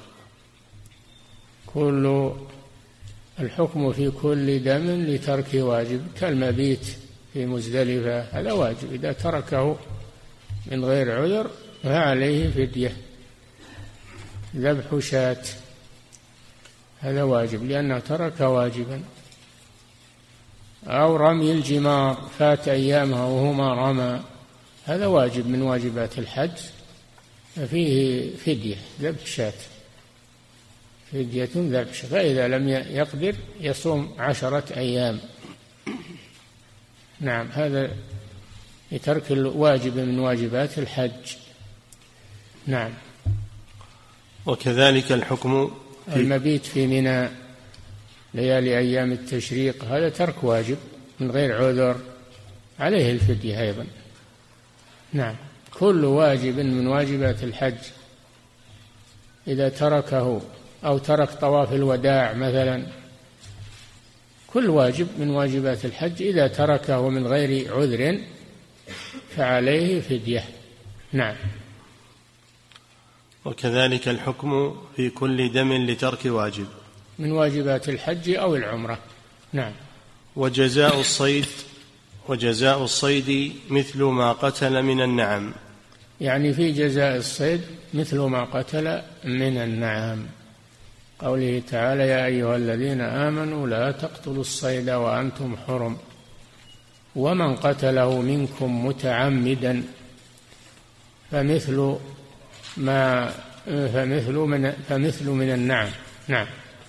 كل الحكم في كل دم لترك واجب، كالمبيت في مزدلفة، هذا واجب، إذا تركه من غير عذر فعليه فدية. ذبح شاة هذا واجب لأنه ترك واجبا. أو رمي الجمار، فات أيامها وهو ما رمى، هذا واجب من واجبات الحج، فيه فدية ذبح شاة، فدية ذبح شاة. فإذا لم يقدر يصوم عشرة أيام. نعم. هذا لترك الواجب من واجبات الحج. نعم. وكذلك الحكم في المبيت في منى ليالي أيام التشريق، هذا ترك واجب من غير عذر، عليه الفدية أيضا. نعم. كل واجب من واجبات الحج إذا تركه، أو ترك طواف الوداع مثلا، كل واجب من واجبات الحج إذا تركه من غير عذر فعليه فدية. نعم. وكذلك الحكم في كل دم لترك واجب من واجبات الحج أو العمرة. نعم. وجزاء الصيد وجزاء الصيد مثل ما قتل من النعم. يعني في جزاء الصيد مثل ما قتل من النعم، قوله تعالى: يا أيها الذين آمنوا لا تقتلوا الصيد وأنتم حرم ومن قتله منكم متعمدا فمثل ما فمثل من فمثل من النعم. نعم.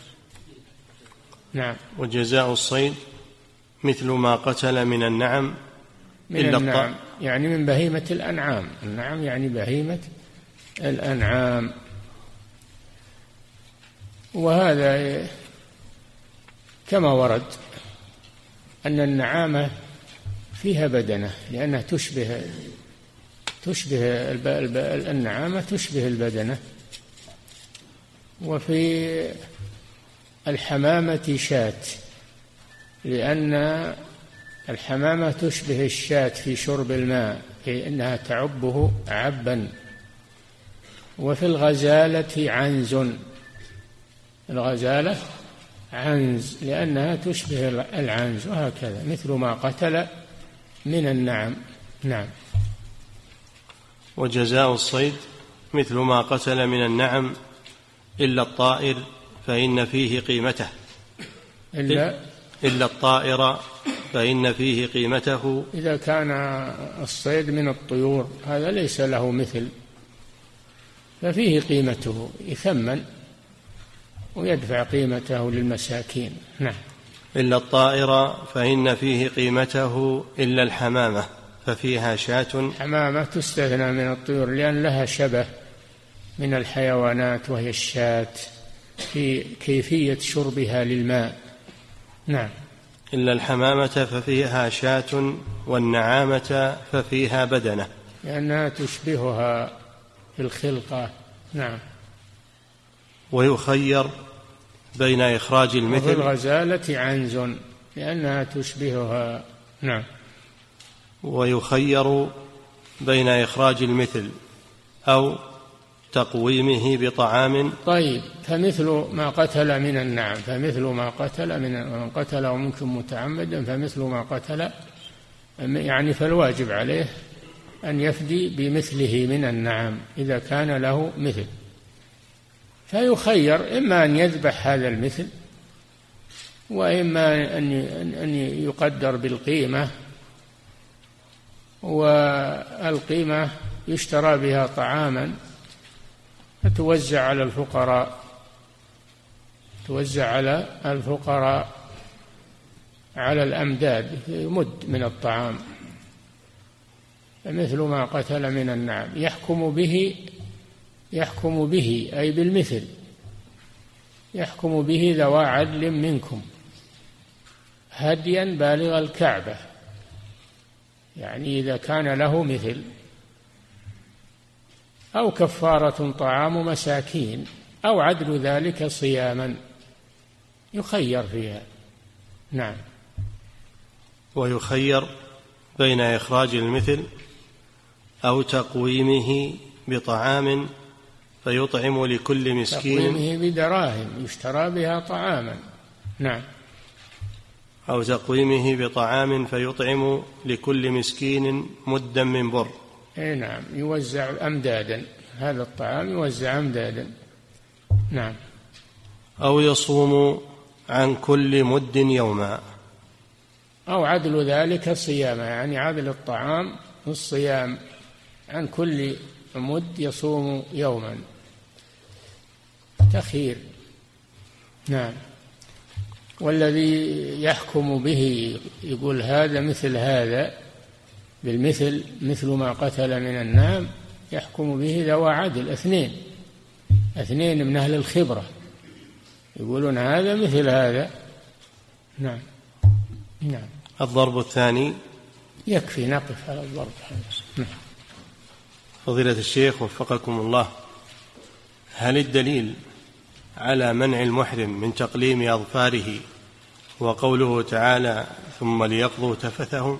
نعم. وجزاء الصيد مثل ما قتل من النعم من النعم يعني من بهيمة الأنعام. النعم يعني بهيمة الأنعام. وهذا كما ورد أن النعامة فيها بدنة، لأنها تشبه تشبه النعامة تشبه البدنة. وفي الحمامة شاة، لأن الحمامة تشبه الشاة في شرب الماء، في أنها تعبه عبا. وفي الغزالة عنز، الغزالة عنز لأنها تشبه العنز، وهكذا مثل ما قتل من النعم. نعم. وجزاء الصيد مثل ما قتل من النعم إلا الطائر فإن فيه قيمته إلا, إلا الطائر فإن فيه قيمته. إذا كان الصيد من الطيور هذا ليس له مثل، ففيه قيمته، يثمن ويدفع قيمته للمساكين. نعم. إلا الطائر فإن فيه قيمته إلا الحمامة ففيها شاة. حمامة تستثنى من الطيور لأن لها شبه من الحيوانات، وهي الشاة في كيفية شربها للماء. نعم. إلا الحمامة ففيها شاة والنعامة ففيها بدنة، لأنها تشبهها في الخلقة. نعم. ويخير بين إخراج المثل. وفي الغزالة عنز لأنها تشبهها. نعم. ويخير بين إخراج المثل أو تقويمه بطعام. طيب، فمثل ما قتل من النعم، فمثل ما قتل من من قتله منكم متعمدا فمثل ما قتل، يعني فالواجب عليه أن يفدي بمثله من النعم إذا كان له مثل. فيخير إما أن يذبح هذا المثل، وإما أن يقدر بالقيمة، والقيمة يشترى بها طعاما فتوزع على الفقراء توزع على الفقراء على الأمداد مد من الطعام، مثل ما قتل من النعم يحكم به يحكم به أي بالمثل، يحكم به ذوى عدل منكم هديا بالغ الكعبة، يعني إذا كان له مثل، أو كفارة طعام مساكين، أو عدل ذلك صياما، يخير فيها. نعم. ويخير بين إخراج المثل أو تقويمه بطعام فيطعم لكل مسكين، تقويمه بدراهم يشترى بها طعاما. نعم. أو تقويمه بطعام فيطعم لكل مسكين مدا من بر. اي نعم، يوزع أمدادا، هذا الطعام يوزع أمدادا. نعم. أو يصوم عن كل مد يوما، أو عدل ذلك صياما، يعني عدل الطعام والصيام عن كل مد يصوم يوما، تخير. نعم. والذي يحكم به يقول هذا مثل هذا بالمثل، مثل ما قتل من النعم، يحكم به ذوى عدل، اثنين اثنين من أهل الخبرة يقولون هذا مثل هذا. نعم. نعم. الضرب الثاني. يكفي نقف على الضرب. نعم. فضيلة الشيخ وفقكم الله، هل الدليل على منع المحرم من تقليم أظفاره وقوله تعالى ثم ليقضوا تفثهم؟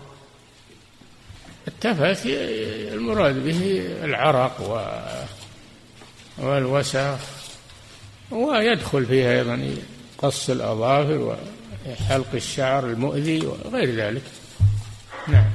التفث المراد به العرق والوسخ، ويدخل فيها أيضا قص الأظافر وحلق الشعر المؤذي وغير ذلك. نعم.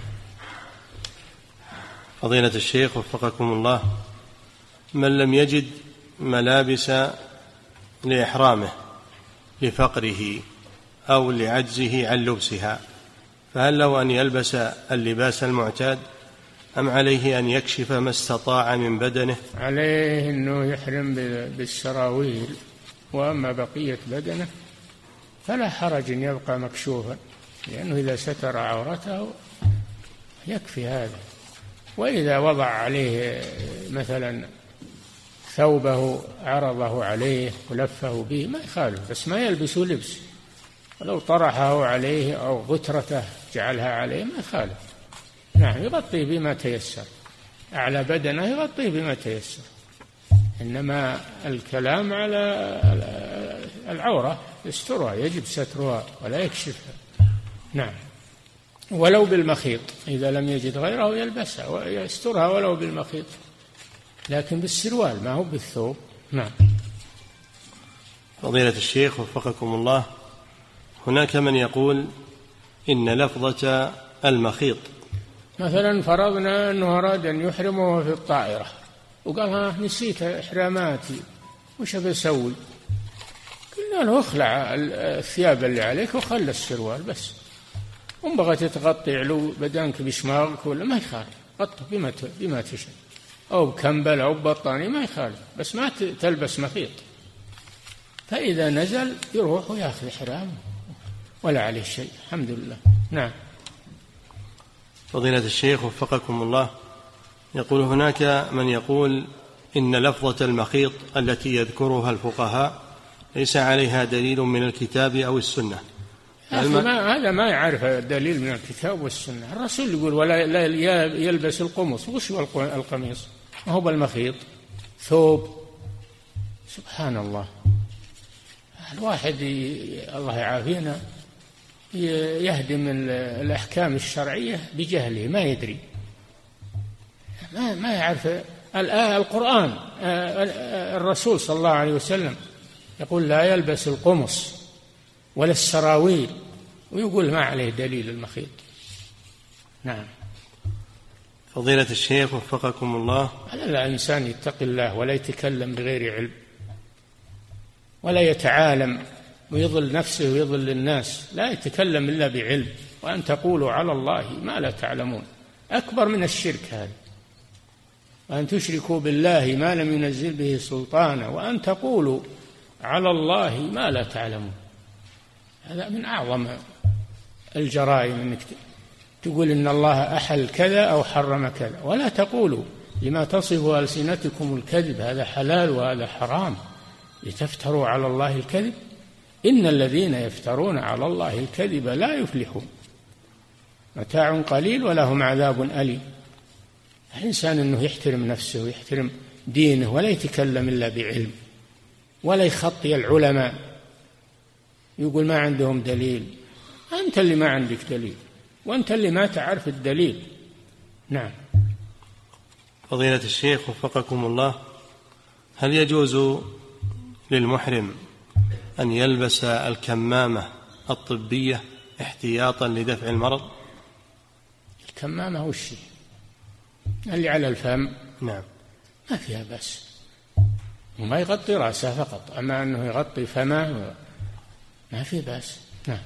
فضيلة الشيخ وفقكم الله، من لم يجد ملابس لإحرامه لفقره أو لعجزه عن لبسها، فهل له أن يلبس اللباس المعتاد أم عليه أن يكشف ما استطاع من بدنه؟ عليه أنه يحرم بالسراويل، وأما بقية بدنه فلا حرج أن يبقى مكشوفا، لأنه إذا ستر عورته يكفي هذا. وإذا وضع عليه مثلا ثوبه عرضه عليه ولفه به ما يخالف، بس ما يلبس لبس، ولو طرحه عليه أو غترته جعلها عليه ما يخالف. نعم، يغطيه بما تيسر، أعلى بدنه يغطيه بما تيسر، إنما الكلام على العورة يسترها، يجب سترها ولا يكشفها. نعم. ولو بالمخيط، إذا لم يجد غيره يلبسها ويسترها ولو بالمخيط، لكن بالسروال ما هو بالثوب. نعم. فضيلة الشيخ وفقكم الله، هناك من يقول إن لفظة المخيط، مثلا فرضنا أنه أراد أن يحرم وهو في الطائرة وقال ها نسيت إحراماتي وش بسوي؟ قلنا له اخلع الثياب اللي عليك وخلى السروال بس، وإن بغيت تغطي علو بدنك بشماغك ولا ما يخالف، غطه بما بما تشاء، أو بكمبل أو ببطاني ما يخالف، بس ما تلبس مخيط. فإذا نزل يروح ويأخذ حرامه ولا عليه شيء، الحمد لله. نعم. فضيلة الشيخ وفقكم الله، يقول هناك من يقول إن لفظة المخيط التي يذكرها الفقهاء ليس عليها دليل من الكتاب أو السنة. ما هذا ما يعرف الدليل من الكتاب والسنة. الرسول يقول ولا يلبس القمص، وش هو القميص؟ ما هو بالمخيط، ثوب. سبحان الله، الواحد الله يعافينا يهدم الأحكام الشرعية بجهله، ما يدري، ما ما يعرف الآية القرآن. الرسول صلى الله عليه وسلم يقول لا يلبس القمص ولا السراويل، ويقول ما عليه دليل المخيط. نعم. فضيلة الشيخ وفقكم الله، على الإنسان يتقي الله ولا يتكلم بغير علم. ولا يتعالم ويضل نفسه ويضل الناس، لا يتكلم إلا بعلم. وأن تقولوا على الله ما لا تعلمون، أكبر من الشرك هذا، وأن تشركوا بالله ما لم ينزل به سلطانا، وأن تقولوا على الله ما لا تعلمون. هذا من أعظم الجرائم، أنك تقول إن الله أحل كذا أو حرم كذا، ولا تقولوا لما تصف ألسنتكم الكذب هذا حلال وهذا حرام لتفتروا على الله الكذب. إن الذين يفترون على الله الكذب لا يفلحون، متاع قليل ولهم عذاب أليم. الإنسان أنه يحترم نفسه ويحترم دينه، ولا يتكلم إلا بعلم، ولا يخطي العلماء يقول ما عندهم دليل. أنت اللي ما عندك دليل، وأنت اللي ما تعرف الدليل. نعم. فضيلة الشيخ وفقكم الله، هل يجوز للمحرم أن يلبس الكمامة الطبية احتياطا لدفع المرض؟ الكمامة وش اللي على الفم؟ نعم. ما فيها بس، وما يغطي رأسه فقط، أما أنه يغطي فمه ما في بس. نعم.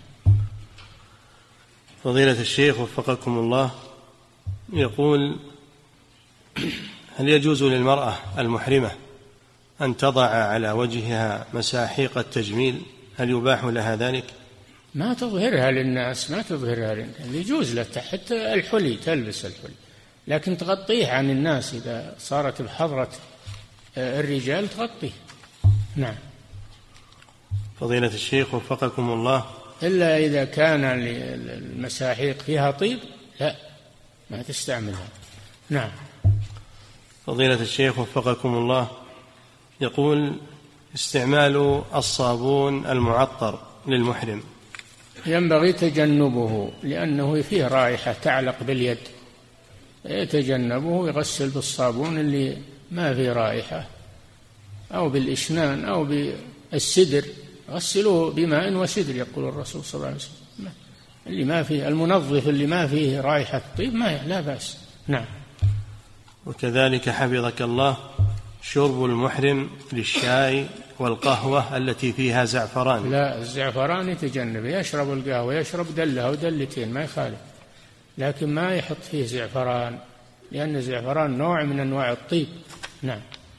فضيلة الشيخ وفقكم الله، يقول: هل يجوز للمرأة المحرمة أن تضع على وجهها مساحيق التجميل؟ هل يباح لها ذلك؟ ما تظهرها للناس، ما تظهرها للناس. يجوز لها حتى الحلي، تلبس الحلي، لكن تغطيه عن الناس. إذا صارت بحضرة الرجال تغطيه. نعم. فضيلة الشيخ وفقكم الله، إلا إذا كان المساحيق فيها طيب لا، ما تستعملها. نعم. فضيلة الشيخ وفقكم الله، يقول: استعمال الصابون المعطر للمحرم ينبغي تجنبه، لأنه فيه رائحة تعلق باليد، يتجنبه ويغسل بالصابون اللي ما فيه رائحة، أو بالإشنان أو بالسدر، غسلوه بماء وسدر يقول الرسول صلى الله عليه وسلم. اللي ما فيه المنظف اللي ما فيه رائحة طيب ما لا بأس. نعم. وكذلك حفظك الله شرب المحرم للشاي والقهوة التي فيها زعفران. لا، الزعفران يتجنب، يشرب القهوة يشرب دلة أو دلتين ما يخالف، لكن ما يحط فيه زعفران، لأن الزعفران نوع من أنواع الطيب. نعم.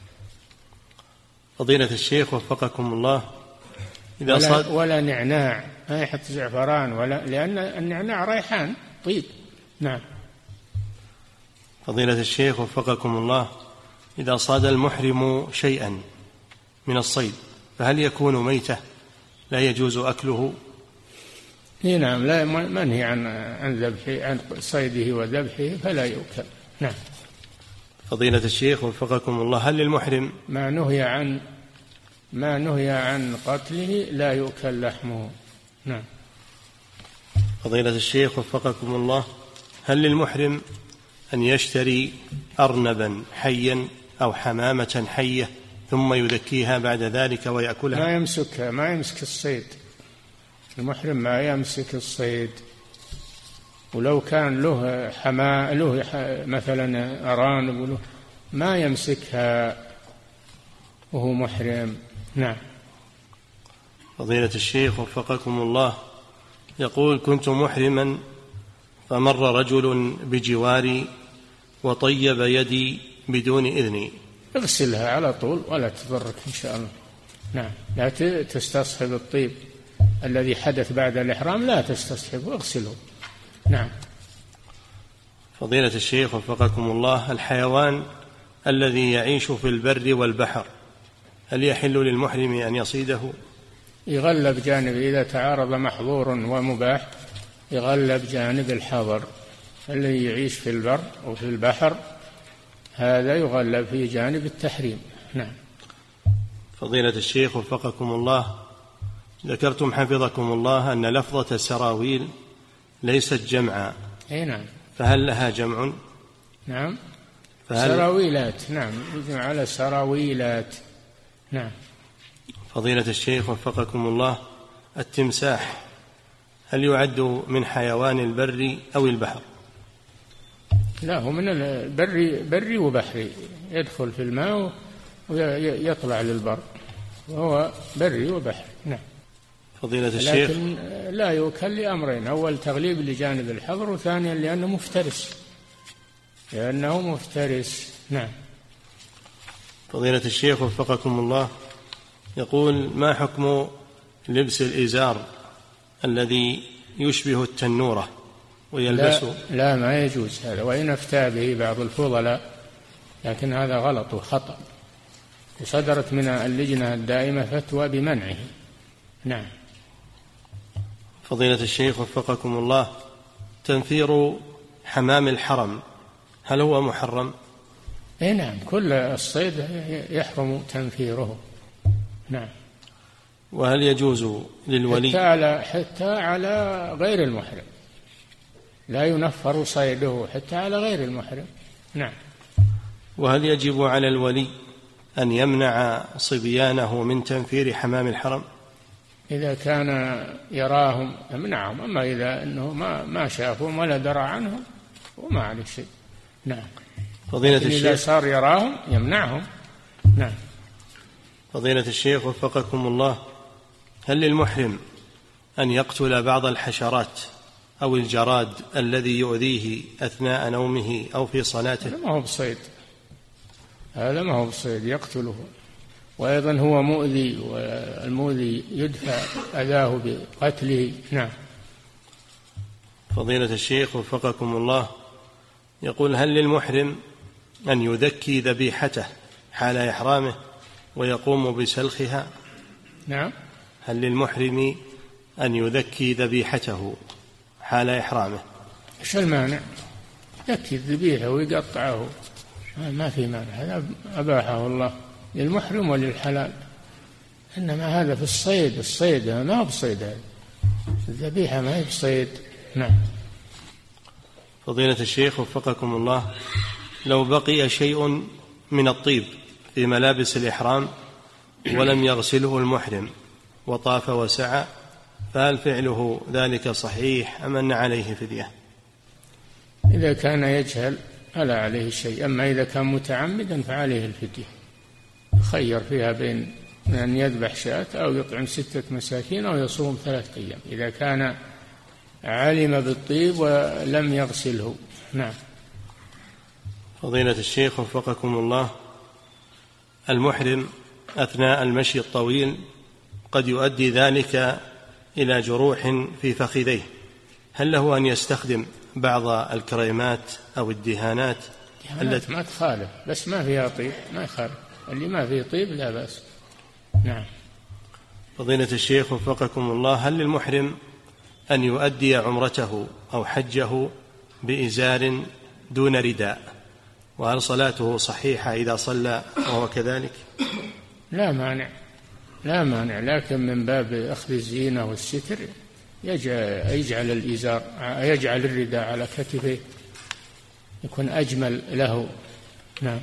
فضيلة الشيخ وفقكم الله، إذا ولا, صاد ولا نعناع، ما يحط زعفران، ولا، لأن النعناع ريحان طيب. نعم. فضيلة الشيخ وفقكم الله، إذا صاد المحرم شيئا من الصيد فهل يكون ميتة لا يجوز أكله؟ نعم، لا، منهي عن عن ذبحه، عن صيده وذبحه فلا يؤكل. نعم. فضيلة الشيخ وفقكم الله، هل للمحرم ما نهي عن ما نهي عن قتله لا يؤكل لحمه؟ نعم. فضيلة الشيخ وفقكم الله، هل للمحرم أن يشتري أرنبا حيا أو حمامة حية ثم يذكيها بعد ذلك ويأكلها؟ ما يمسكها، ما يمسك الصيد. المحرم ما يمسك الصيد، ولو كان له حما له مثلا أرانب وله ما يمسكها وهو محرم. نعم. فضيلة الشيخ وفقكم الله، يقول: كنت محرما فمر رجل بجواري وطيب يدي بدون إذني. اغسلها على طول ولا تضرك إن شاء الله. نعم. لا تستصحب الطيب الذي حدث بعد الإحرام، لا تستصحبه، اغسله. نعم. فضيلة الشيخ وفقكم الله، الحيوان الذي يعيش في البر والبحر هل يحل للمحرم أن يصيده؟ يغلب جانب، إذا تعارض محظور ومباح يغلب جانب الحظر. الذي يعيش في البر وفي البحر هذا يغلب في جانب التحريم. نعم. فضيلة الشيخ وفقكم الله، ذكرتم حفظكم الله أن لفظة سراويل ليست جمعا. أي نعم. فهل لها جمع؟ نعم. فهل... سراويلات. نعم، يجمع على سراويلات. نعم. فضيلة الشيخ وفقكم الله، التمساح هل يعد من حيوان البر أو البحر؟ لا، هو من البر، بري وبحري، يدخل في الماء ويطلع للبر. وهو بري وبحر. نعم. فضيلة الشيخ، لكن لا يوكل لأمرين: أول تغليب لجانب الحظر، وثانيا لأنه مفترس لأنه مفترس. نعم. فضيلة الشيخ وفقكم الله، يقول: ما حكم لبس الإزار الذي يشبه التنورة ويلبسه؟ لا, لا ما يجوز هذا، وإن أفتى به بعض الفضلاء، لكن هذا غلط وخطأ، وصدرت من اللجنة الدائمة فتوى بمنعه. نعم. فضيلة الشيخ وفقكم الله، تنفير حمام الحرم هل هو محرم؟ اي نعم، كل الصيد يحرم تنفيره. نعم. وهل يجوز للولي حتى على, حتى على غير المحرم، لا ينفر صيده حتى على غير المحرم. نعم. وهل يجب على الولي أن يمنع صبيانه من تنفير حمام الحرم؟ إذا كان يراهم يمنعهم، أما إذا أنه ما ما شافهم ولا درى عنهم وما عليه شيء. نعم. فضيلة الشيخ، إذا صار يراهم يمنعهم. نعم. فضيلة الشيخ وفقكم الله، هل للمحرم أن يقتل بعض الحشرات أو الجراد الذي يؤذيه أثناء نومه أو في صلاته؟ هذا ما هو بصيد، هذا ما هو بصيد يقتله، وأيضا هو مؤذي، والمؤذي يدفع أذاه بقتله. نعم. فضيلة الشيخ وفقكم الله، يقول: هل للمحرم أن يذكي ذبيحته حال إحرامه ويقوم بسلخها؟ نعم. هل للمحرم أن يذكي ذبيحته حال إحرامه؟ إيش المانع؟ يذكي الذبيحة ويقطعه، ما في مانع، هذا أباحه الله للمحرم وللحلال. إنما هذا في الصيد، الصيد ما هو بصيد، هذا الذبيحة ما هي بصيد. نعم. فضيلة الشيخ وفقكم الله، لو بقي شيء من الطيب في ملابس الإحرام ولم يغسله المحرم وطاف وسعى، فهل فعله ذلك صحيح أم أن عليه فدية؟ إذا كان يجهل فلا عليه شيء، أما إذا كان متعمدا فعليه الفدية، خير فيها بين أن يذبح شاة أو يطعم ستة مساكين أو يصوم ثلاثة أيام إذا كان علم بالطيب ولم يغسله. نعم. فضيلة الشيخ وفقكم الله، المحرم أثناء المشي الطويل قد يؤدي ذلك إلى جروح في فخذيه، هل له أن يستخدم بعض الكريمات أو الدهانات التي ما تخالف، بس ما فيها طيب ما يخالف، اللي ما فيه طيب لا بأس. نعم. فضيلة الشيخ وفقكم الله، هل للمحرم أن يؤدي عمرته أو حجه بإزار دون رداء، وهل صلاته صحيحة إذا صلى وهو كذلك؟ لا مانع، لا مانع، لكن من باب أخذ الزينة والستر يجعل الإزار يجعل الرداء على كتفه يكون أجمل له. نعم.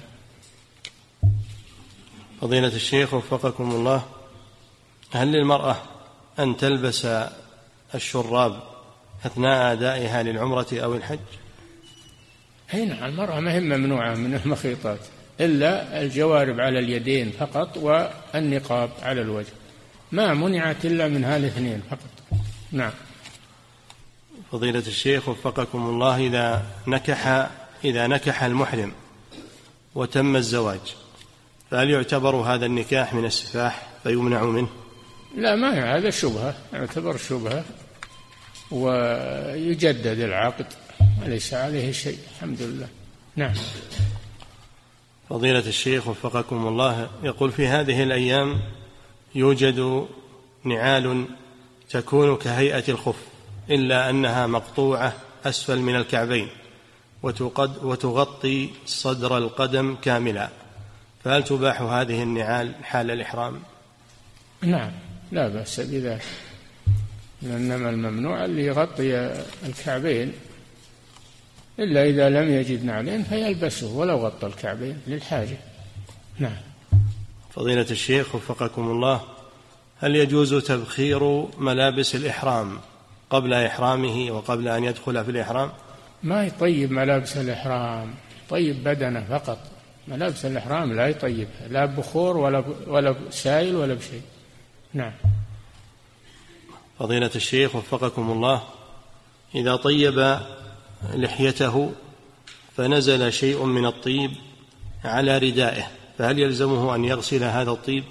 فضيلة الشيخ وفقكم الله، هل للمرأة أن تلبس الشراب أثناء أدائها للعمرة أو الحج؟ أي نعم، المرأة ما هي ممنوعة من المخيطات إلا الجوارب على اليدين فقط والنقاب على الوجه، ما منعت إلا من هالاثنين فقط. نعم. فضيلة الشيخ وفقكم الله، إذا نكح إذا نكح المحرم وتم الزواج، فهل يعتبر هذا النكاح من السفاح فيمنع منه؟ لا، ما هذا شبهة، يعتبر شبهة ويجدد العقد وليس عليه شيء، الحمد لله. نعم. فضيلة الشيخ وفقكم الله، يقول: في هذه الأيام يوجد نعال تكون كهيئة الخف إلا أنها مقطوعة أسفل من الكعبين وتغطي صدر القدم كاملا، فهل تباح هذه النعال حال الإحرام؟ نعم، لا بأس بذلك، إنما الممنوع اللي يغطي الكعبين، إلا إذا لم يجد نعلين فيلبسه ولو غطى الكعبين للحاجة. نعم. فضيلة الشيخ وفقكم الله، هل يجوز تبخير ملابس الإحرام قبل إحرامه وقبل أن يدخل في الإحرام؟ ما يطيب ملابس الإحرام، طيب بدنه فقط، ملابس الإحرام لا يطيبها، لا بخور ولا ولا سائل ولا بشيء. نعم. فضيلة الشيخ وفقكم الله، إذا طيب لحيته فنزل شيء من الطيب على ردائه فهل يلزمه أن يغسل هذا الطيب؟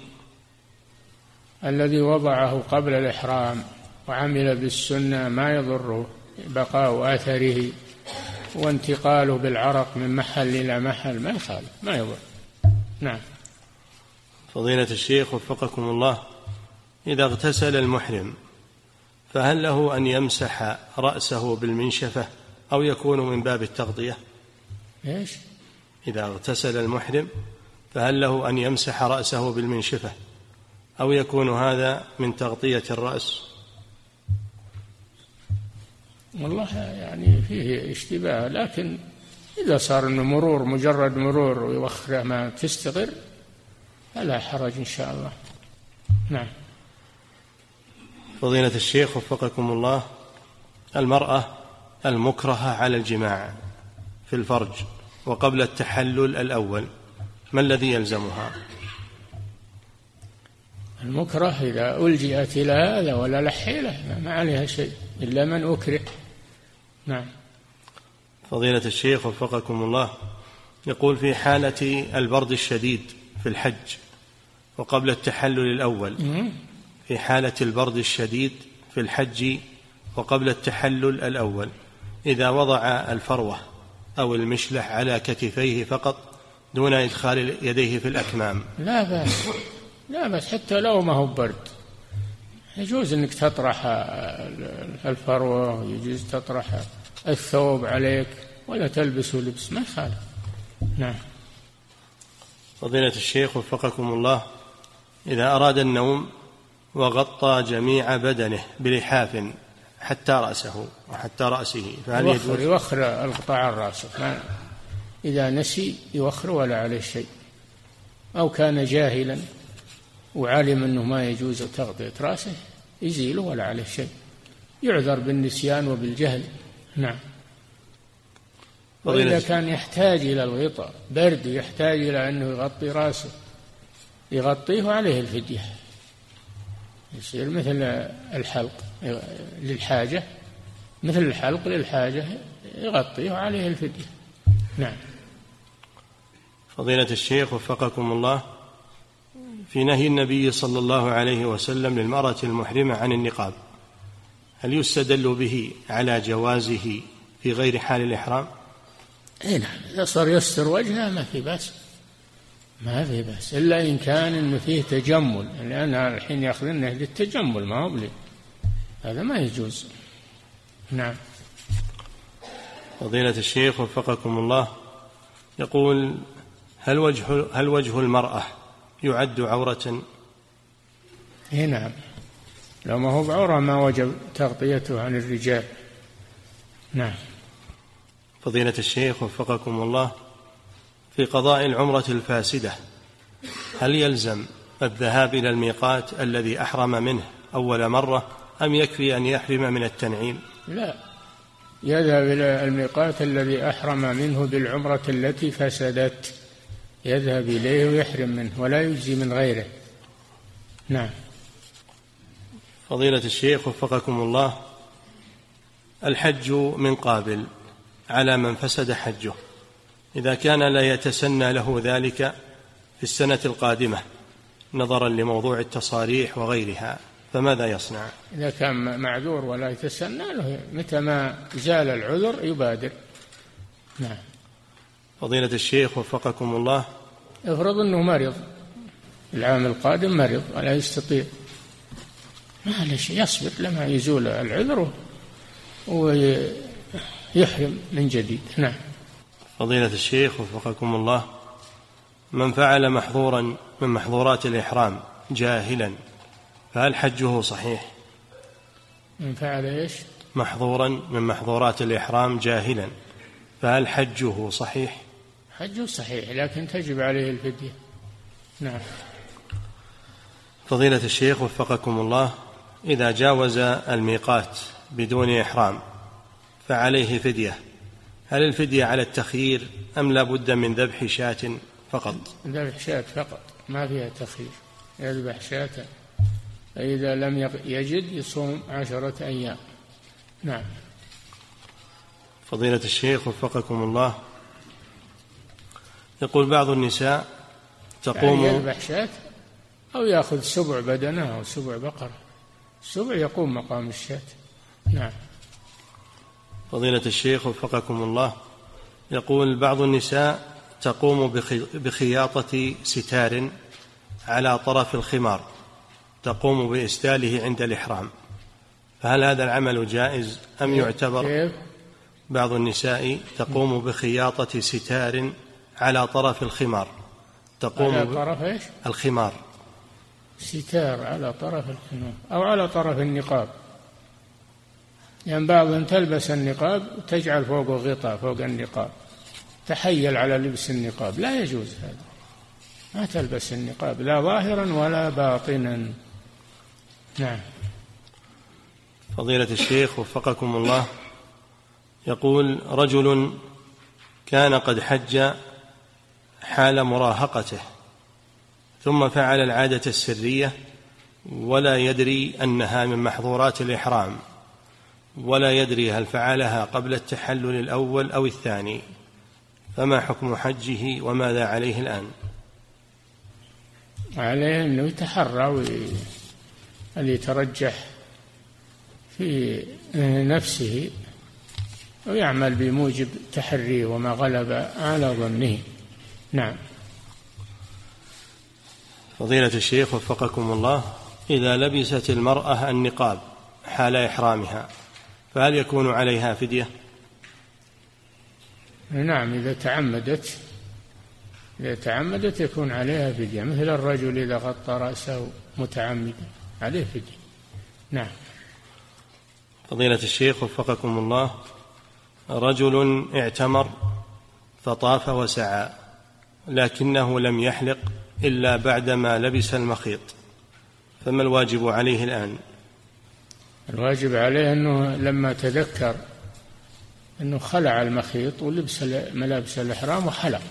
الذي وضعه قبل الإحرام وعمل بالسنة ما يضره بقاء أثره وانتقاله بالعرق من محل إلى محل، ما يخالف، ما يضر. نعم. فضيلة الشيخ وفقكم الله، إذا اغتسل المحرم فهل له أن يمسح رأسه بالمنشفة أو يكون من باب التغطية؟ إيش؟ إذا اغتسل المحرم فهل له أن يمسح رأسه بالمنشفة أو يكون هذا من تغطية الرأس؟ والله يعني فيه اشتباه، لكن إذا صار إنه مرور مجرد مرور ويوخره ما تستقر فلا حرج إن شاء الله. نعم. فضيلة الشيخ وفقكم الله، المرأة المكرهة على الجماع في الفرج وقبل التحلل الأول ما الذي يلزمها؟ المكره إذا ألجئت إلى هذا ولا لحيلة ما عليها شيء إلا من أكره. نعم. فضيلة الشيخ وفقكم الله، يقول في حالة البرد الشديد في الحج وقبل التحلل الأول، في حالة البرد الشديد في الحج وقبل التحلل الأول إذا وضع الفروة أو المشلح على كتفيه فقط دون إدخال يديه في الأكمام لا بأس، لا بس حتى لو ما هو برد يجوز أنك تطرح الفروة، يجوز تطرح الثوب عليك ولا تلبسه لبس، ما يخالف. نعم. فضيلة الشيخ وفقكم الله، إذا أراد النوم وغطى جميع بدنه بلحاف حتى رأسه وحتى رأسه فهل يوخر, يوخر القطاع الرأس، إذا نسي يوخر ولا عليه شيء، أو كان جاهلا وعلم أنه ما يجوز تغطية رأسه يزيله ولا عليه شيء، يعذر بالنسيان وبالجهل. نعم. وإذا كان يحتاج إلى الغطاء، برد يحتاج إلى أنه يغطي رأسه يغطيه عليه الفدية، يصير مثل الحلق للحاجة، مثل الحلق للحاجة يغطيه عليه الفدية. نعم. فضيلة الشيخ وفقكم الله، في نهي النبي صلى الله عليه وسلم للمرأة المحرمة عن النقاب هل يستدل به على جوازه في غير حال الإحرام؟ اي نعم، إذا صار يستر وجهها ما في بأس، ما في بأس، إلا إن كان إنه فيه تجمل، لأن الحين يأخذنه للتجمل ما هو بلي، هذا ما يجوز. نعم. فضيلة الشيخ وفقكم الله، يقول هل وجه هل وجه المرأة يعد عورة؟ اي نعم، لو ما هو بعورة ما وجب تغطيته عن الرجال. نعم. فضيلة الشيخ وفقكم الله، في قضاء العمرة الفاسدة هل يلزم الذهاب إلى الميقات الذي أحرم منه أول مرة أم يكفي أن يحرم من التنعيم؟ لا، يذهب إلى الميقات الذي أحرم منه بالعمرة التي فسدت، يذهب إليه ويحرم منه ولا يجزي من غيره. نعم. فضيلة الشيخ وفقكم الله، الحج من قابل على من فسد حجه، إذا كان لا يتسنى له ذلك في السنة القادمة نظرا لموضوع التصاريح وغيرها فماذا يصنع؟ إذا كان معذور ولا يتسنى له متى ما زال العذر يبادر. نعم. فضيلة الشيخ وفقكم الله، افرض أنه مرض العام القادم، مرض ولا يستطيع، ما عليه شيء، يصبر لما يزول العذر ويحرم من جديد. نعم. فضيلة الشيخ وفقكم الله، من فعل محظورا من محظورات الإحرام جاهلا فهل حجه صحيح؟ من فعل إيش؟ محظورا من محظورات الإحرام جاهلا فهل حجه صحيح؟ حجه صحيح لكن تجب عليه الفدية. نعم. فضيلة الشيخ وفقكم الله، إذا جاوز الميقات بدون إحرام فعليه فدية، هل الفدية على التخيير أم لا بد من ذبح شاة فقط. ذبح شاة فقط، ما فيها تخيير، يذبح شاة، فإذا لم يجد يصوم عشرة أيام. نعم. فضيلة الشيخ وفقكم الله، يقول بعض النساء تقوم يعني يذبح شاة أو يأخذ سبع بدنة أو سبع بقرة، السبع يقوم مقام الشاة. نعم. فضيلة الشيخ وفقكم الله، يقول بعض النساء تقوم بخياطة ستار على طرف الخمار، تقوم بإسداله عند الإحرام، فهل هذا العمل جائز أم يعتبر؟ كيف؟ بعض النساء تقوم بخياطة ستار على طرف الخمار، تقوم على طرف إيش؟ الخمار. ستار على طرف الخمار أو على طرف النقاب، يعني بعضهم تلبس النقاب وتجعل فوقه غطاء فوق النقاب، تحيل على لبس النقاب، لا يجوز هذا، ما تلبس النقاب لا ظاهرا ولا باطنا. نعم. فضيلة الشيخ وفقكم الله، يقول رجل كان قد حج حال مراهقته ثم فعل العادة السرية ولا يدري أنها من محظورات الإحرام، ولا يدري هل فعلها قبل التحلل الأول أو الثاني، فما حكم حجه وماذا عليه الآن؟ عليه أنه يتحرى واللي يترجح في نفسه ويعمل بموجب تحريه وما غلب على ظنه. نعم. فضيلة الشيخ وفقكم الله، إذا لبست المرأة النقاب حال إحرامها فهل يكون عليها فدية؟ نعم، إذا تعمدت إذا تعمدت يكون عليها فدية، مثل الرجل إذا غطى رأسه متعمدا عليه فدية. نعم. فضيلة الشيخ وفقكم الله، رجل اعتمر فطاف وسعى لكنه لم يحلق إلا بعدما لبس المخيط، فما الواجب عليه الآن؟ الواجب عليه أنه لما تذكر أنه خلع المخيط ولبس ملابس الإحرام وحلق،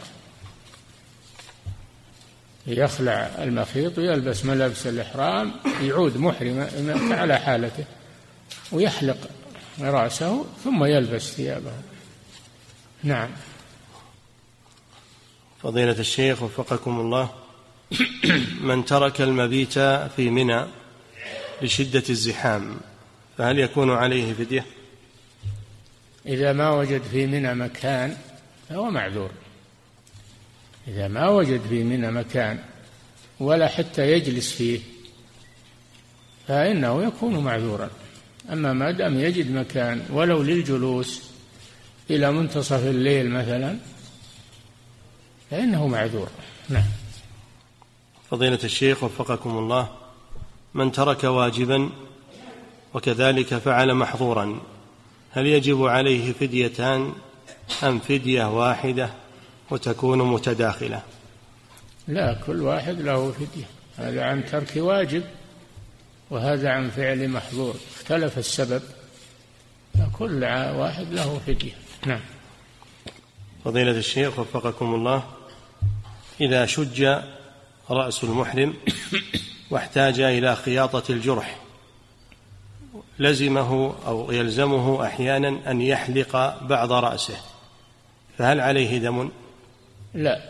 يخلع المخيط ويلبس ملابس الإحرام، يعود محرم على حالته ويحلق رأسه ثم يلبس ثيابه. نعم. فضيلة الشيخ وفقكم الله، من ترك المبيت في منى لشدة الزحام فهل يكون عليه فدية؟ إذا ما وجد في منى مكان فهو معذور، إذا ما وجد في منى مكان ولا حتى يجلس فيه فإنه يكون معذورا. أما ما دام يجد مكان ولو للجلوس إلى منتصف الليل مثلا فإنه معذور. نعم. فضيلة الشيخ وفقكم الله، من ترك واجبا وكذلك فعل محظورا هل يجب عليه فديتان أم فدية واحدة وتكون متداخلة؟ لا، كل واحد له فدية، هذا عن ترك واجب وهذا عن فعل محظور، اختلف السبب، كل واحد له فدية. نعم. فضيلة الشيخ وفقكم الله، إذا شج رأس المحرم واحتاج إلى خياطة الجرح لزمه أو يلزمه أحيانا أن يحلق بعض رأسه، فهل عليه دم؟ لا،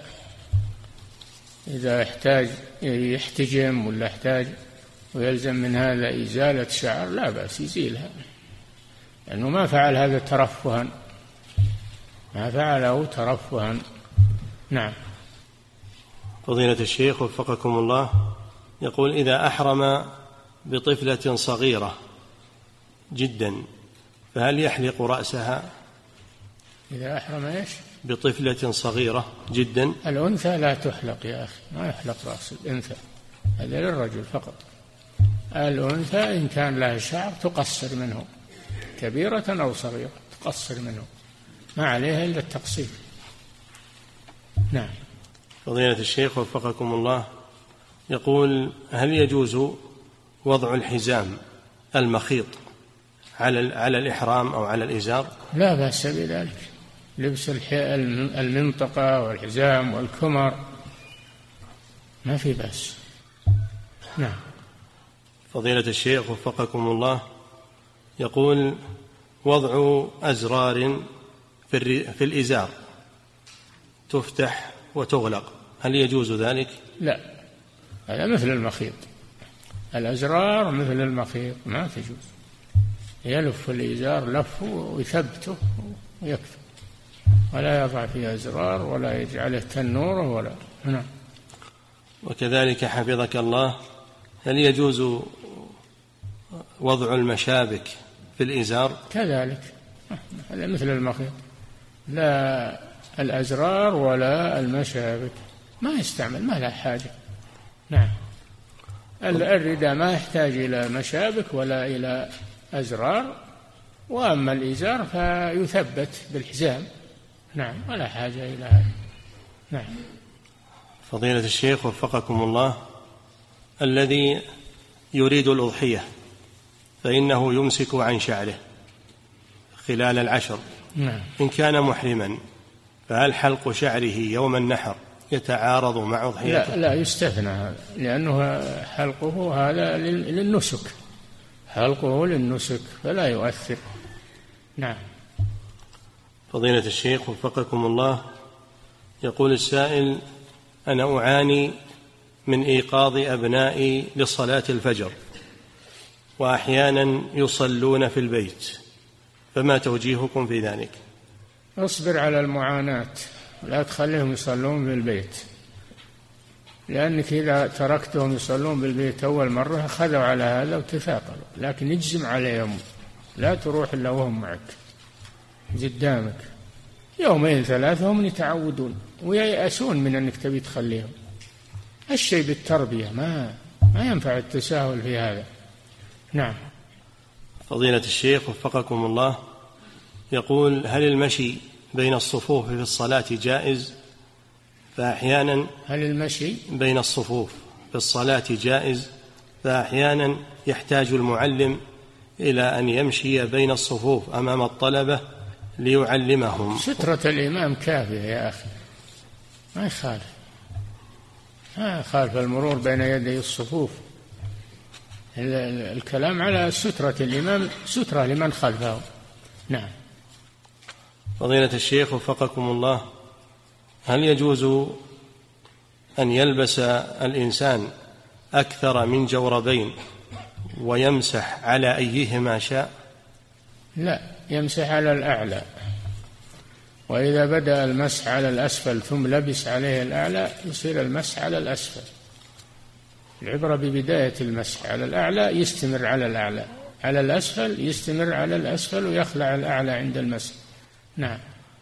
إذا احتاج يحتجم ولا احتاج ويلزم من هذا إزالة شعر لا بأس يزيلها، لأنه ما فعل هذا ترفها، ما فعله ترفها. نعم. فضيلة الشيخ وفقكم الله، يقول إذا أحرم بطفلة صغيرة جدا فهل يحلق رأسها؟ إذا أحرم إيش؟ بطفلة صغيرة جدا. الأنثى لا تحلق يا أخي، ما يحلق رأس الأنثى، هذا للرجل فقط. الأنثى إن كان لها شعر تقصر منه، كبيرة أو صغيرة تقصر منه، ما عليها إلا التقصير. نعم. فضيلة الشيخ وفقكم الله، يقول هل يجوز وضع الحزام المخيط على على الإحرام أو على الإزار؟ لا بأس بذلك، لبس المنطقة والحزام والكمر ما في بأس. نعم. فضيلة الشيخ وفقكم الله، يقول وضع أزرار في الإزار تفتح وتغلق، هل يجوز ذلك؟ لا، هذا مثل المخيط، الأزرار مثل المخيط ما تجوز. يلف الإزار لف ويثبته ويكفي، ولا يضع فيه أزرار ولا يجعله تنوره ولا. نعم. وكذلك حفظك الله، هل يجوز وضع المشابك في الإزار؟ كذلك، هذا مثل المخيط، لا الأزرار ولا المشابك ما يستعمل، ما له حاجة. نعم. الرداء ما يحتاج إلى مشابك ولا إلى أزرار، وأما الإزار فيثبت بالحزام. نعم، ولا حاجة إلى هذا. نعم. فضيلة الشيخ وفقكم الله، الذي يريد الأضحية فإنه يمسك عن شعره خلال العشر. نعم. إن كان محرما فهل حلق شعره يوم النحر يتعارض مع أضحيته؟ لا, لا يستثنى هذا، لأنه حلقه هذا للنسك، حلقه للنسك فلا يؤثر. نعم. فضيلة الشيخ وفقكم الله، يقول السائل: أنا أعاني من إيقاظ أبنائي لصلاة الفجر وأحيانا يصلون في البيت، فما توجيهكم في ذلك؟ اصبر على المعاناة، لا تخليهم يصلون في البيت، لأنك إذا تركتهم يصلون بالبيت أول مرة أخذوا على هذا وتثاقلوا، لكن اجزم عليهم لا تروح إلا وهم معك قدامك يومين ثلاثة، هم يتعودون وييأسون من أنك تبي تخليهم. الشيء بالتربية، ما ما ينفع التساهل في هذا. نعم. فضيلة الشيخ وفقكم الله، يقول: هل المشي بين الصفوف في الصلاة جائز؟ فأحيانا هل المشي بين الصفوف في الصلاة جائز، فأحيانا يحتاج المعلم إلى أن يمشي بين الصفوف أمام الطلبة ليعلمهم. سترة الإمام كافية يا أخي، ما يخالف، ما يخالف المرور بين يدي الصفوف. الكلام على سترة الإمام، سترة لمن خلفه. نعم. فضيلة الشيخ وفقكم الله، هل يجوز أن يلبس الإنسان أكثر من جوربين ويمسح على أيهما شاء؟ لا، يمسح على الأعلى، وإذا بدأ المسح على الأسفل ثم لبس عليه الأعلى يصير المسح على الأسفل. العبرة ببداية المسح، على الأعلى يستمر على الأعلى، على الأسفل يستمر على الأسفل ويخلع الأعلى عند المسح. نعم.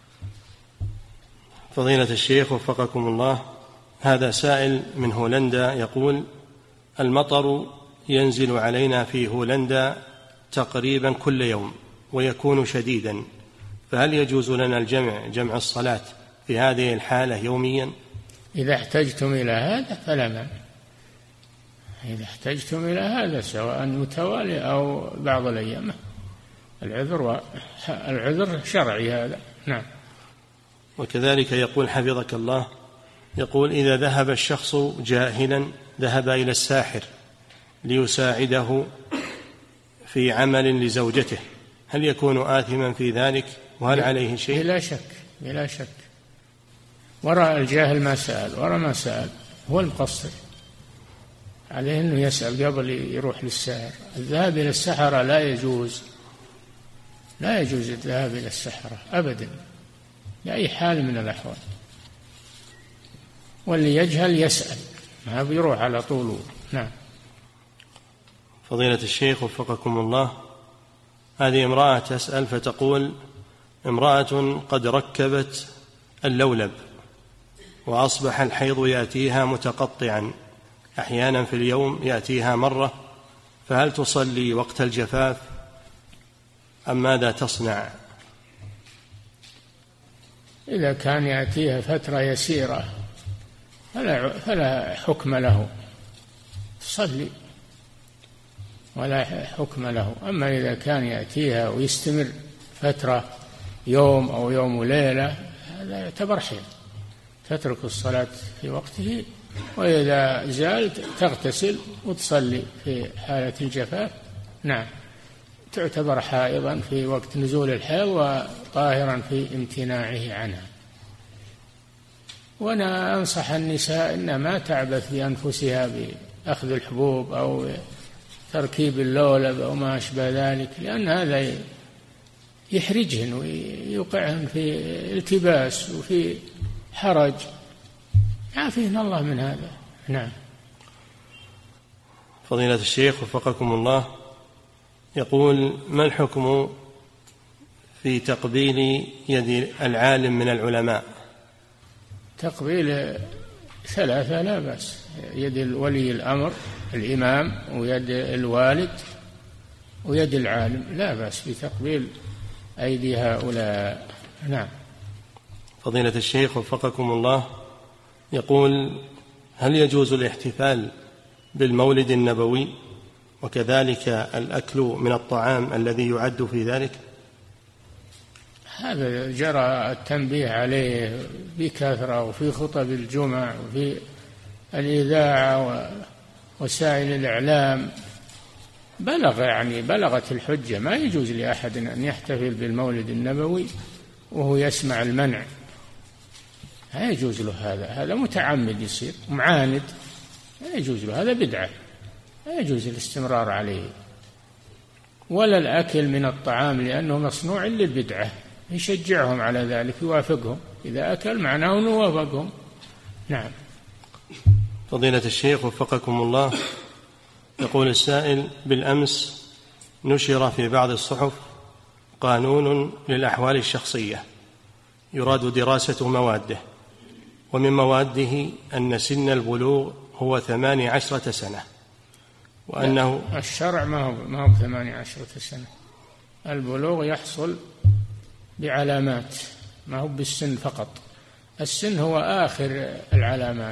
فضيلة الشيخ وفقكم الله، هذا سائل من هولندا يقول: المطر ينزل علينا في هولندا تقريبا كل يوم ويكون شديدا، فهل يجوز لنا الجمع جمع الصلاة في هذه الحالة يوميا؟ إذا احتجتم إلى هذا فلا مانع، إذا احتجتم إلى هذا سواء متوالي أو بعض الأيام، العذر العذر شرعي هذا. نعم. وكذلك يقول حفظك الله، يقول: إذا ذهب الشخص جاهلا، ذهب إلى الساحر ليساعده في عمل لزوجته، هل يكون آثما في ذلك؟ وهل عليه شيء؟ بلا شك، بلا شك. وراء الجاهل ما سأل، وراء ما سأل هو المقصر، عليه أنه يسأل قبل يروح للساحر. الذهاب إلى السحرة لا يجوز، لا يجوز الذهاب إلى السحرة أبدا بأي حال من الأحوال. واللي يجهل يسأل، ما بيروح على طول. نعم. فضيلة الشيخ وفقكم الله، هذه امرأة تسأل فتقول: امرأة قد ركبت اللولب وأصبح الحيض يأتيها متقطعا، أحيانا في اليوم يأتيها مرة، فهل تصلي وقت الجفاف أم ماذا تصنع؟ إذا كان يأتيها فترة يسيرة فلا, فلا حكم له، تصلي ولا حكم له. أما إذا كان يأتيها ويستمر فترة يوم أو يوم وليلة هذا يعتبر حيض، تترك الصلاة في وقته وإذا زال تغتسل وتصلي في حالة الجفاف. نعم، تعتبر حائضا في وقت نزول الحيض وطاهرا في امتناعه عنها. وأنا أنصح النساء إن ما تعبث بأنفسها بأخذ الحبوب أو تركيب اللولب أو ما أشبه ذلك، لأن هذا يحرجهن ويوقعهن في التباس وفي حرج، عافيهن الله من هذا. نعم. فضيلة الشيخ وفقكم الله، يقول: ما الحكم في تقبيل يد العالم من العلماء؟ تقبيل ثلاثة لا بأس، يد ولي الأمر الإمام ويد الوالد ويد العالم، لا بأس بتقبيل أيدي هؤلاء. نعم. فضيلة الشيخ وفقكم الله، يقول: هل يجوز الاحتفال بالمولد النبوي وكذلك الأكل من الطعام الذي يعد في ذلك؟ هذا جرى التنبيه عليه بكثرة وفي خطب الجمع وفي الإذاعة ووسائل الإعلام، بلغ يعني بلغت الحجة. ما يجوز لأحد أن يحتفل بالمولد النبوي وهو يسمع المنع، لا يجوز له هذا، هذا متعمد يصير معاند، لا يجوز له، هذا بدعة، لا يجوز الاستمرار عليه. ولا الأكل من الطعام لأنه مصنوع للبدعة، يشجعهم على ذلك، يوافقهم، إذا أكل معناه أنه وافقهم. نعم. فضيلة الشيخ وفقكم الله، يقول السائل: بالأمس نشر في بعض الصحف قانون للأحوال الشخصية يراد دراسة مواده، ومن مواده أن سن البلوغ هو ثماني عشرة سنة، وأنه الشرع ما هو ما هو ثماني عشرة سنة، البلوغ يحصل بعلامات، ما هو بالسن فقط، السن هو آخر العلامات،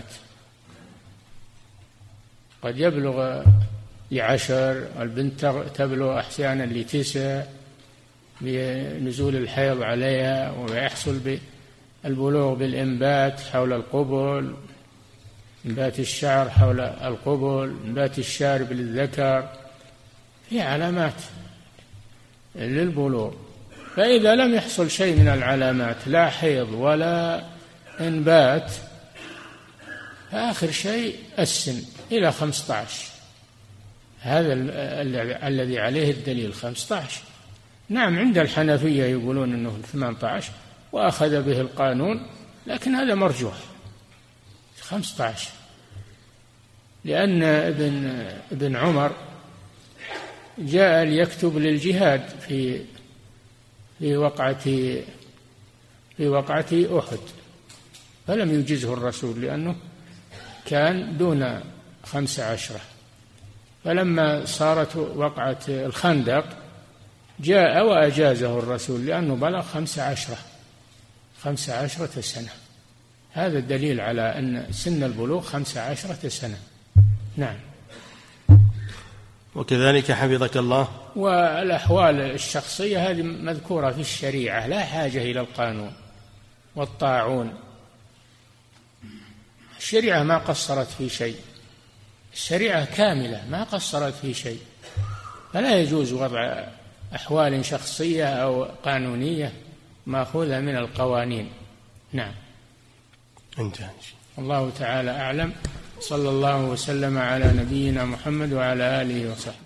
قد يبلغ لعشر، البنت تبلغ أحيانا لتسع بنزول الحيض عليها، ويحصل بالبلوغ بالإنبات حول القبل، إنبات الشعر حول القبل، إنبات الشارب للذكر، في علامات للبلوغ. فإذا لم يحصل شيء من العلامات، لا حيض ولا إنبات، فآخر شيء السن إلى خمسة عشر، هذا الذي عليه الدليل خمسة عشر. نعم، عند الحنفية يقولون أنه ثمانية عشر وأخذ به القانون، لكن هذا مرجوح خمسة عشر، لأن ابن ابن عمر جاء ليكتب للجهاد في في وقعة في وقعة أحد، فلم يجزه الرسول لأنه كان دون خمس عشرة، فلما صارت وقعة الخندق جاء وأجازه الرسول لأنه بلغ خمس عشرة خمس عشرة سنة. هذا الدليل على أن سن البلوغ خمس عشرة سنة. نعم. وكذلك حفظك الله، والأحوال الشخصية هذه مذكورة في الشريعة، لا حاجة إلى القانون والطاعون. الشريعة ما قصرت في شيء، الشريعة كاملة ما قصرت في شيء، فلا يجوز وضع أحوال شخصية أو قانونية مأخوذة من القوانين. نعم. انتهى. الله تعالى أعلم. صلى الله وسلم على نبينا محمد وعلى آله وصحبه.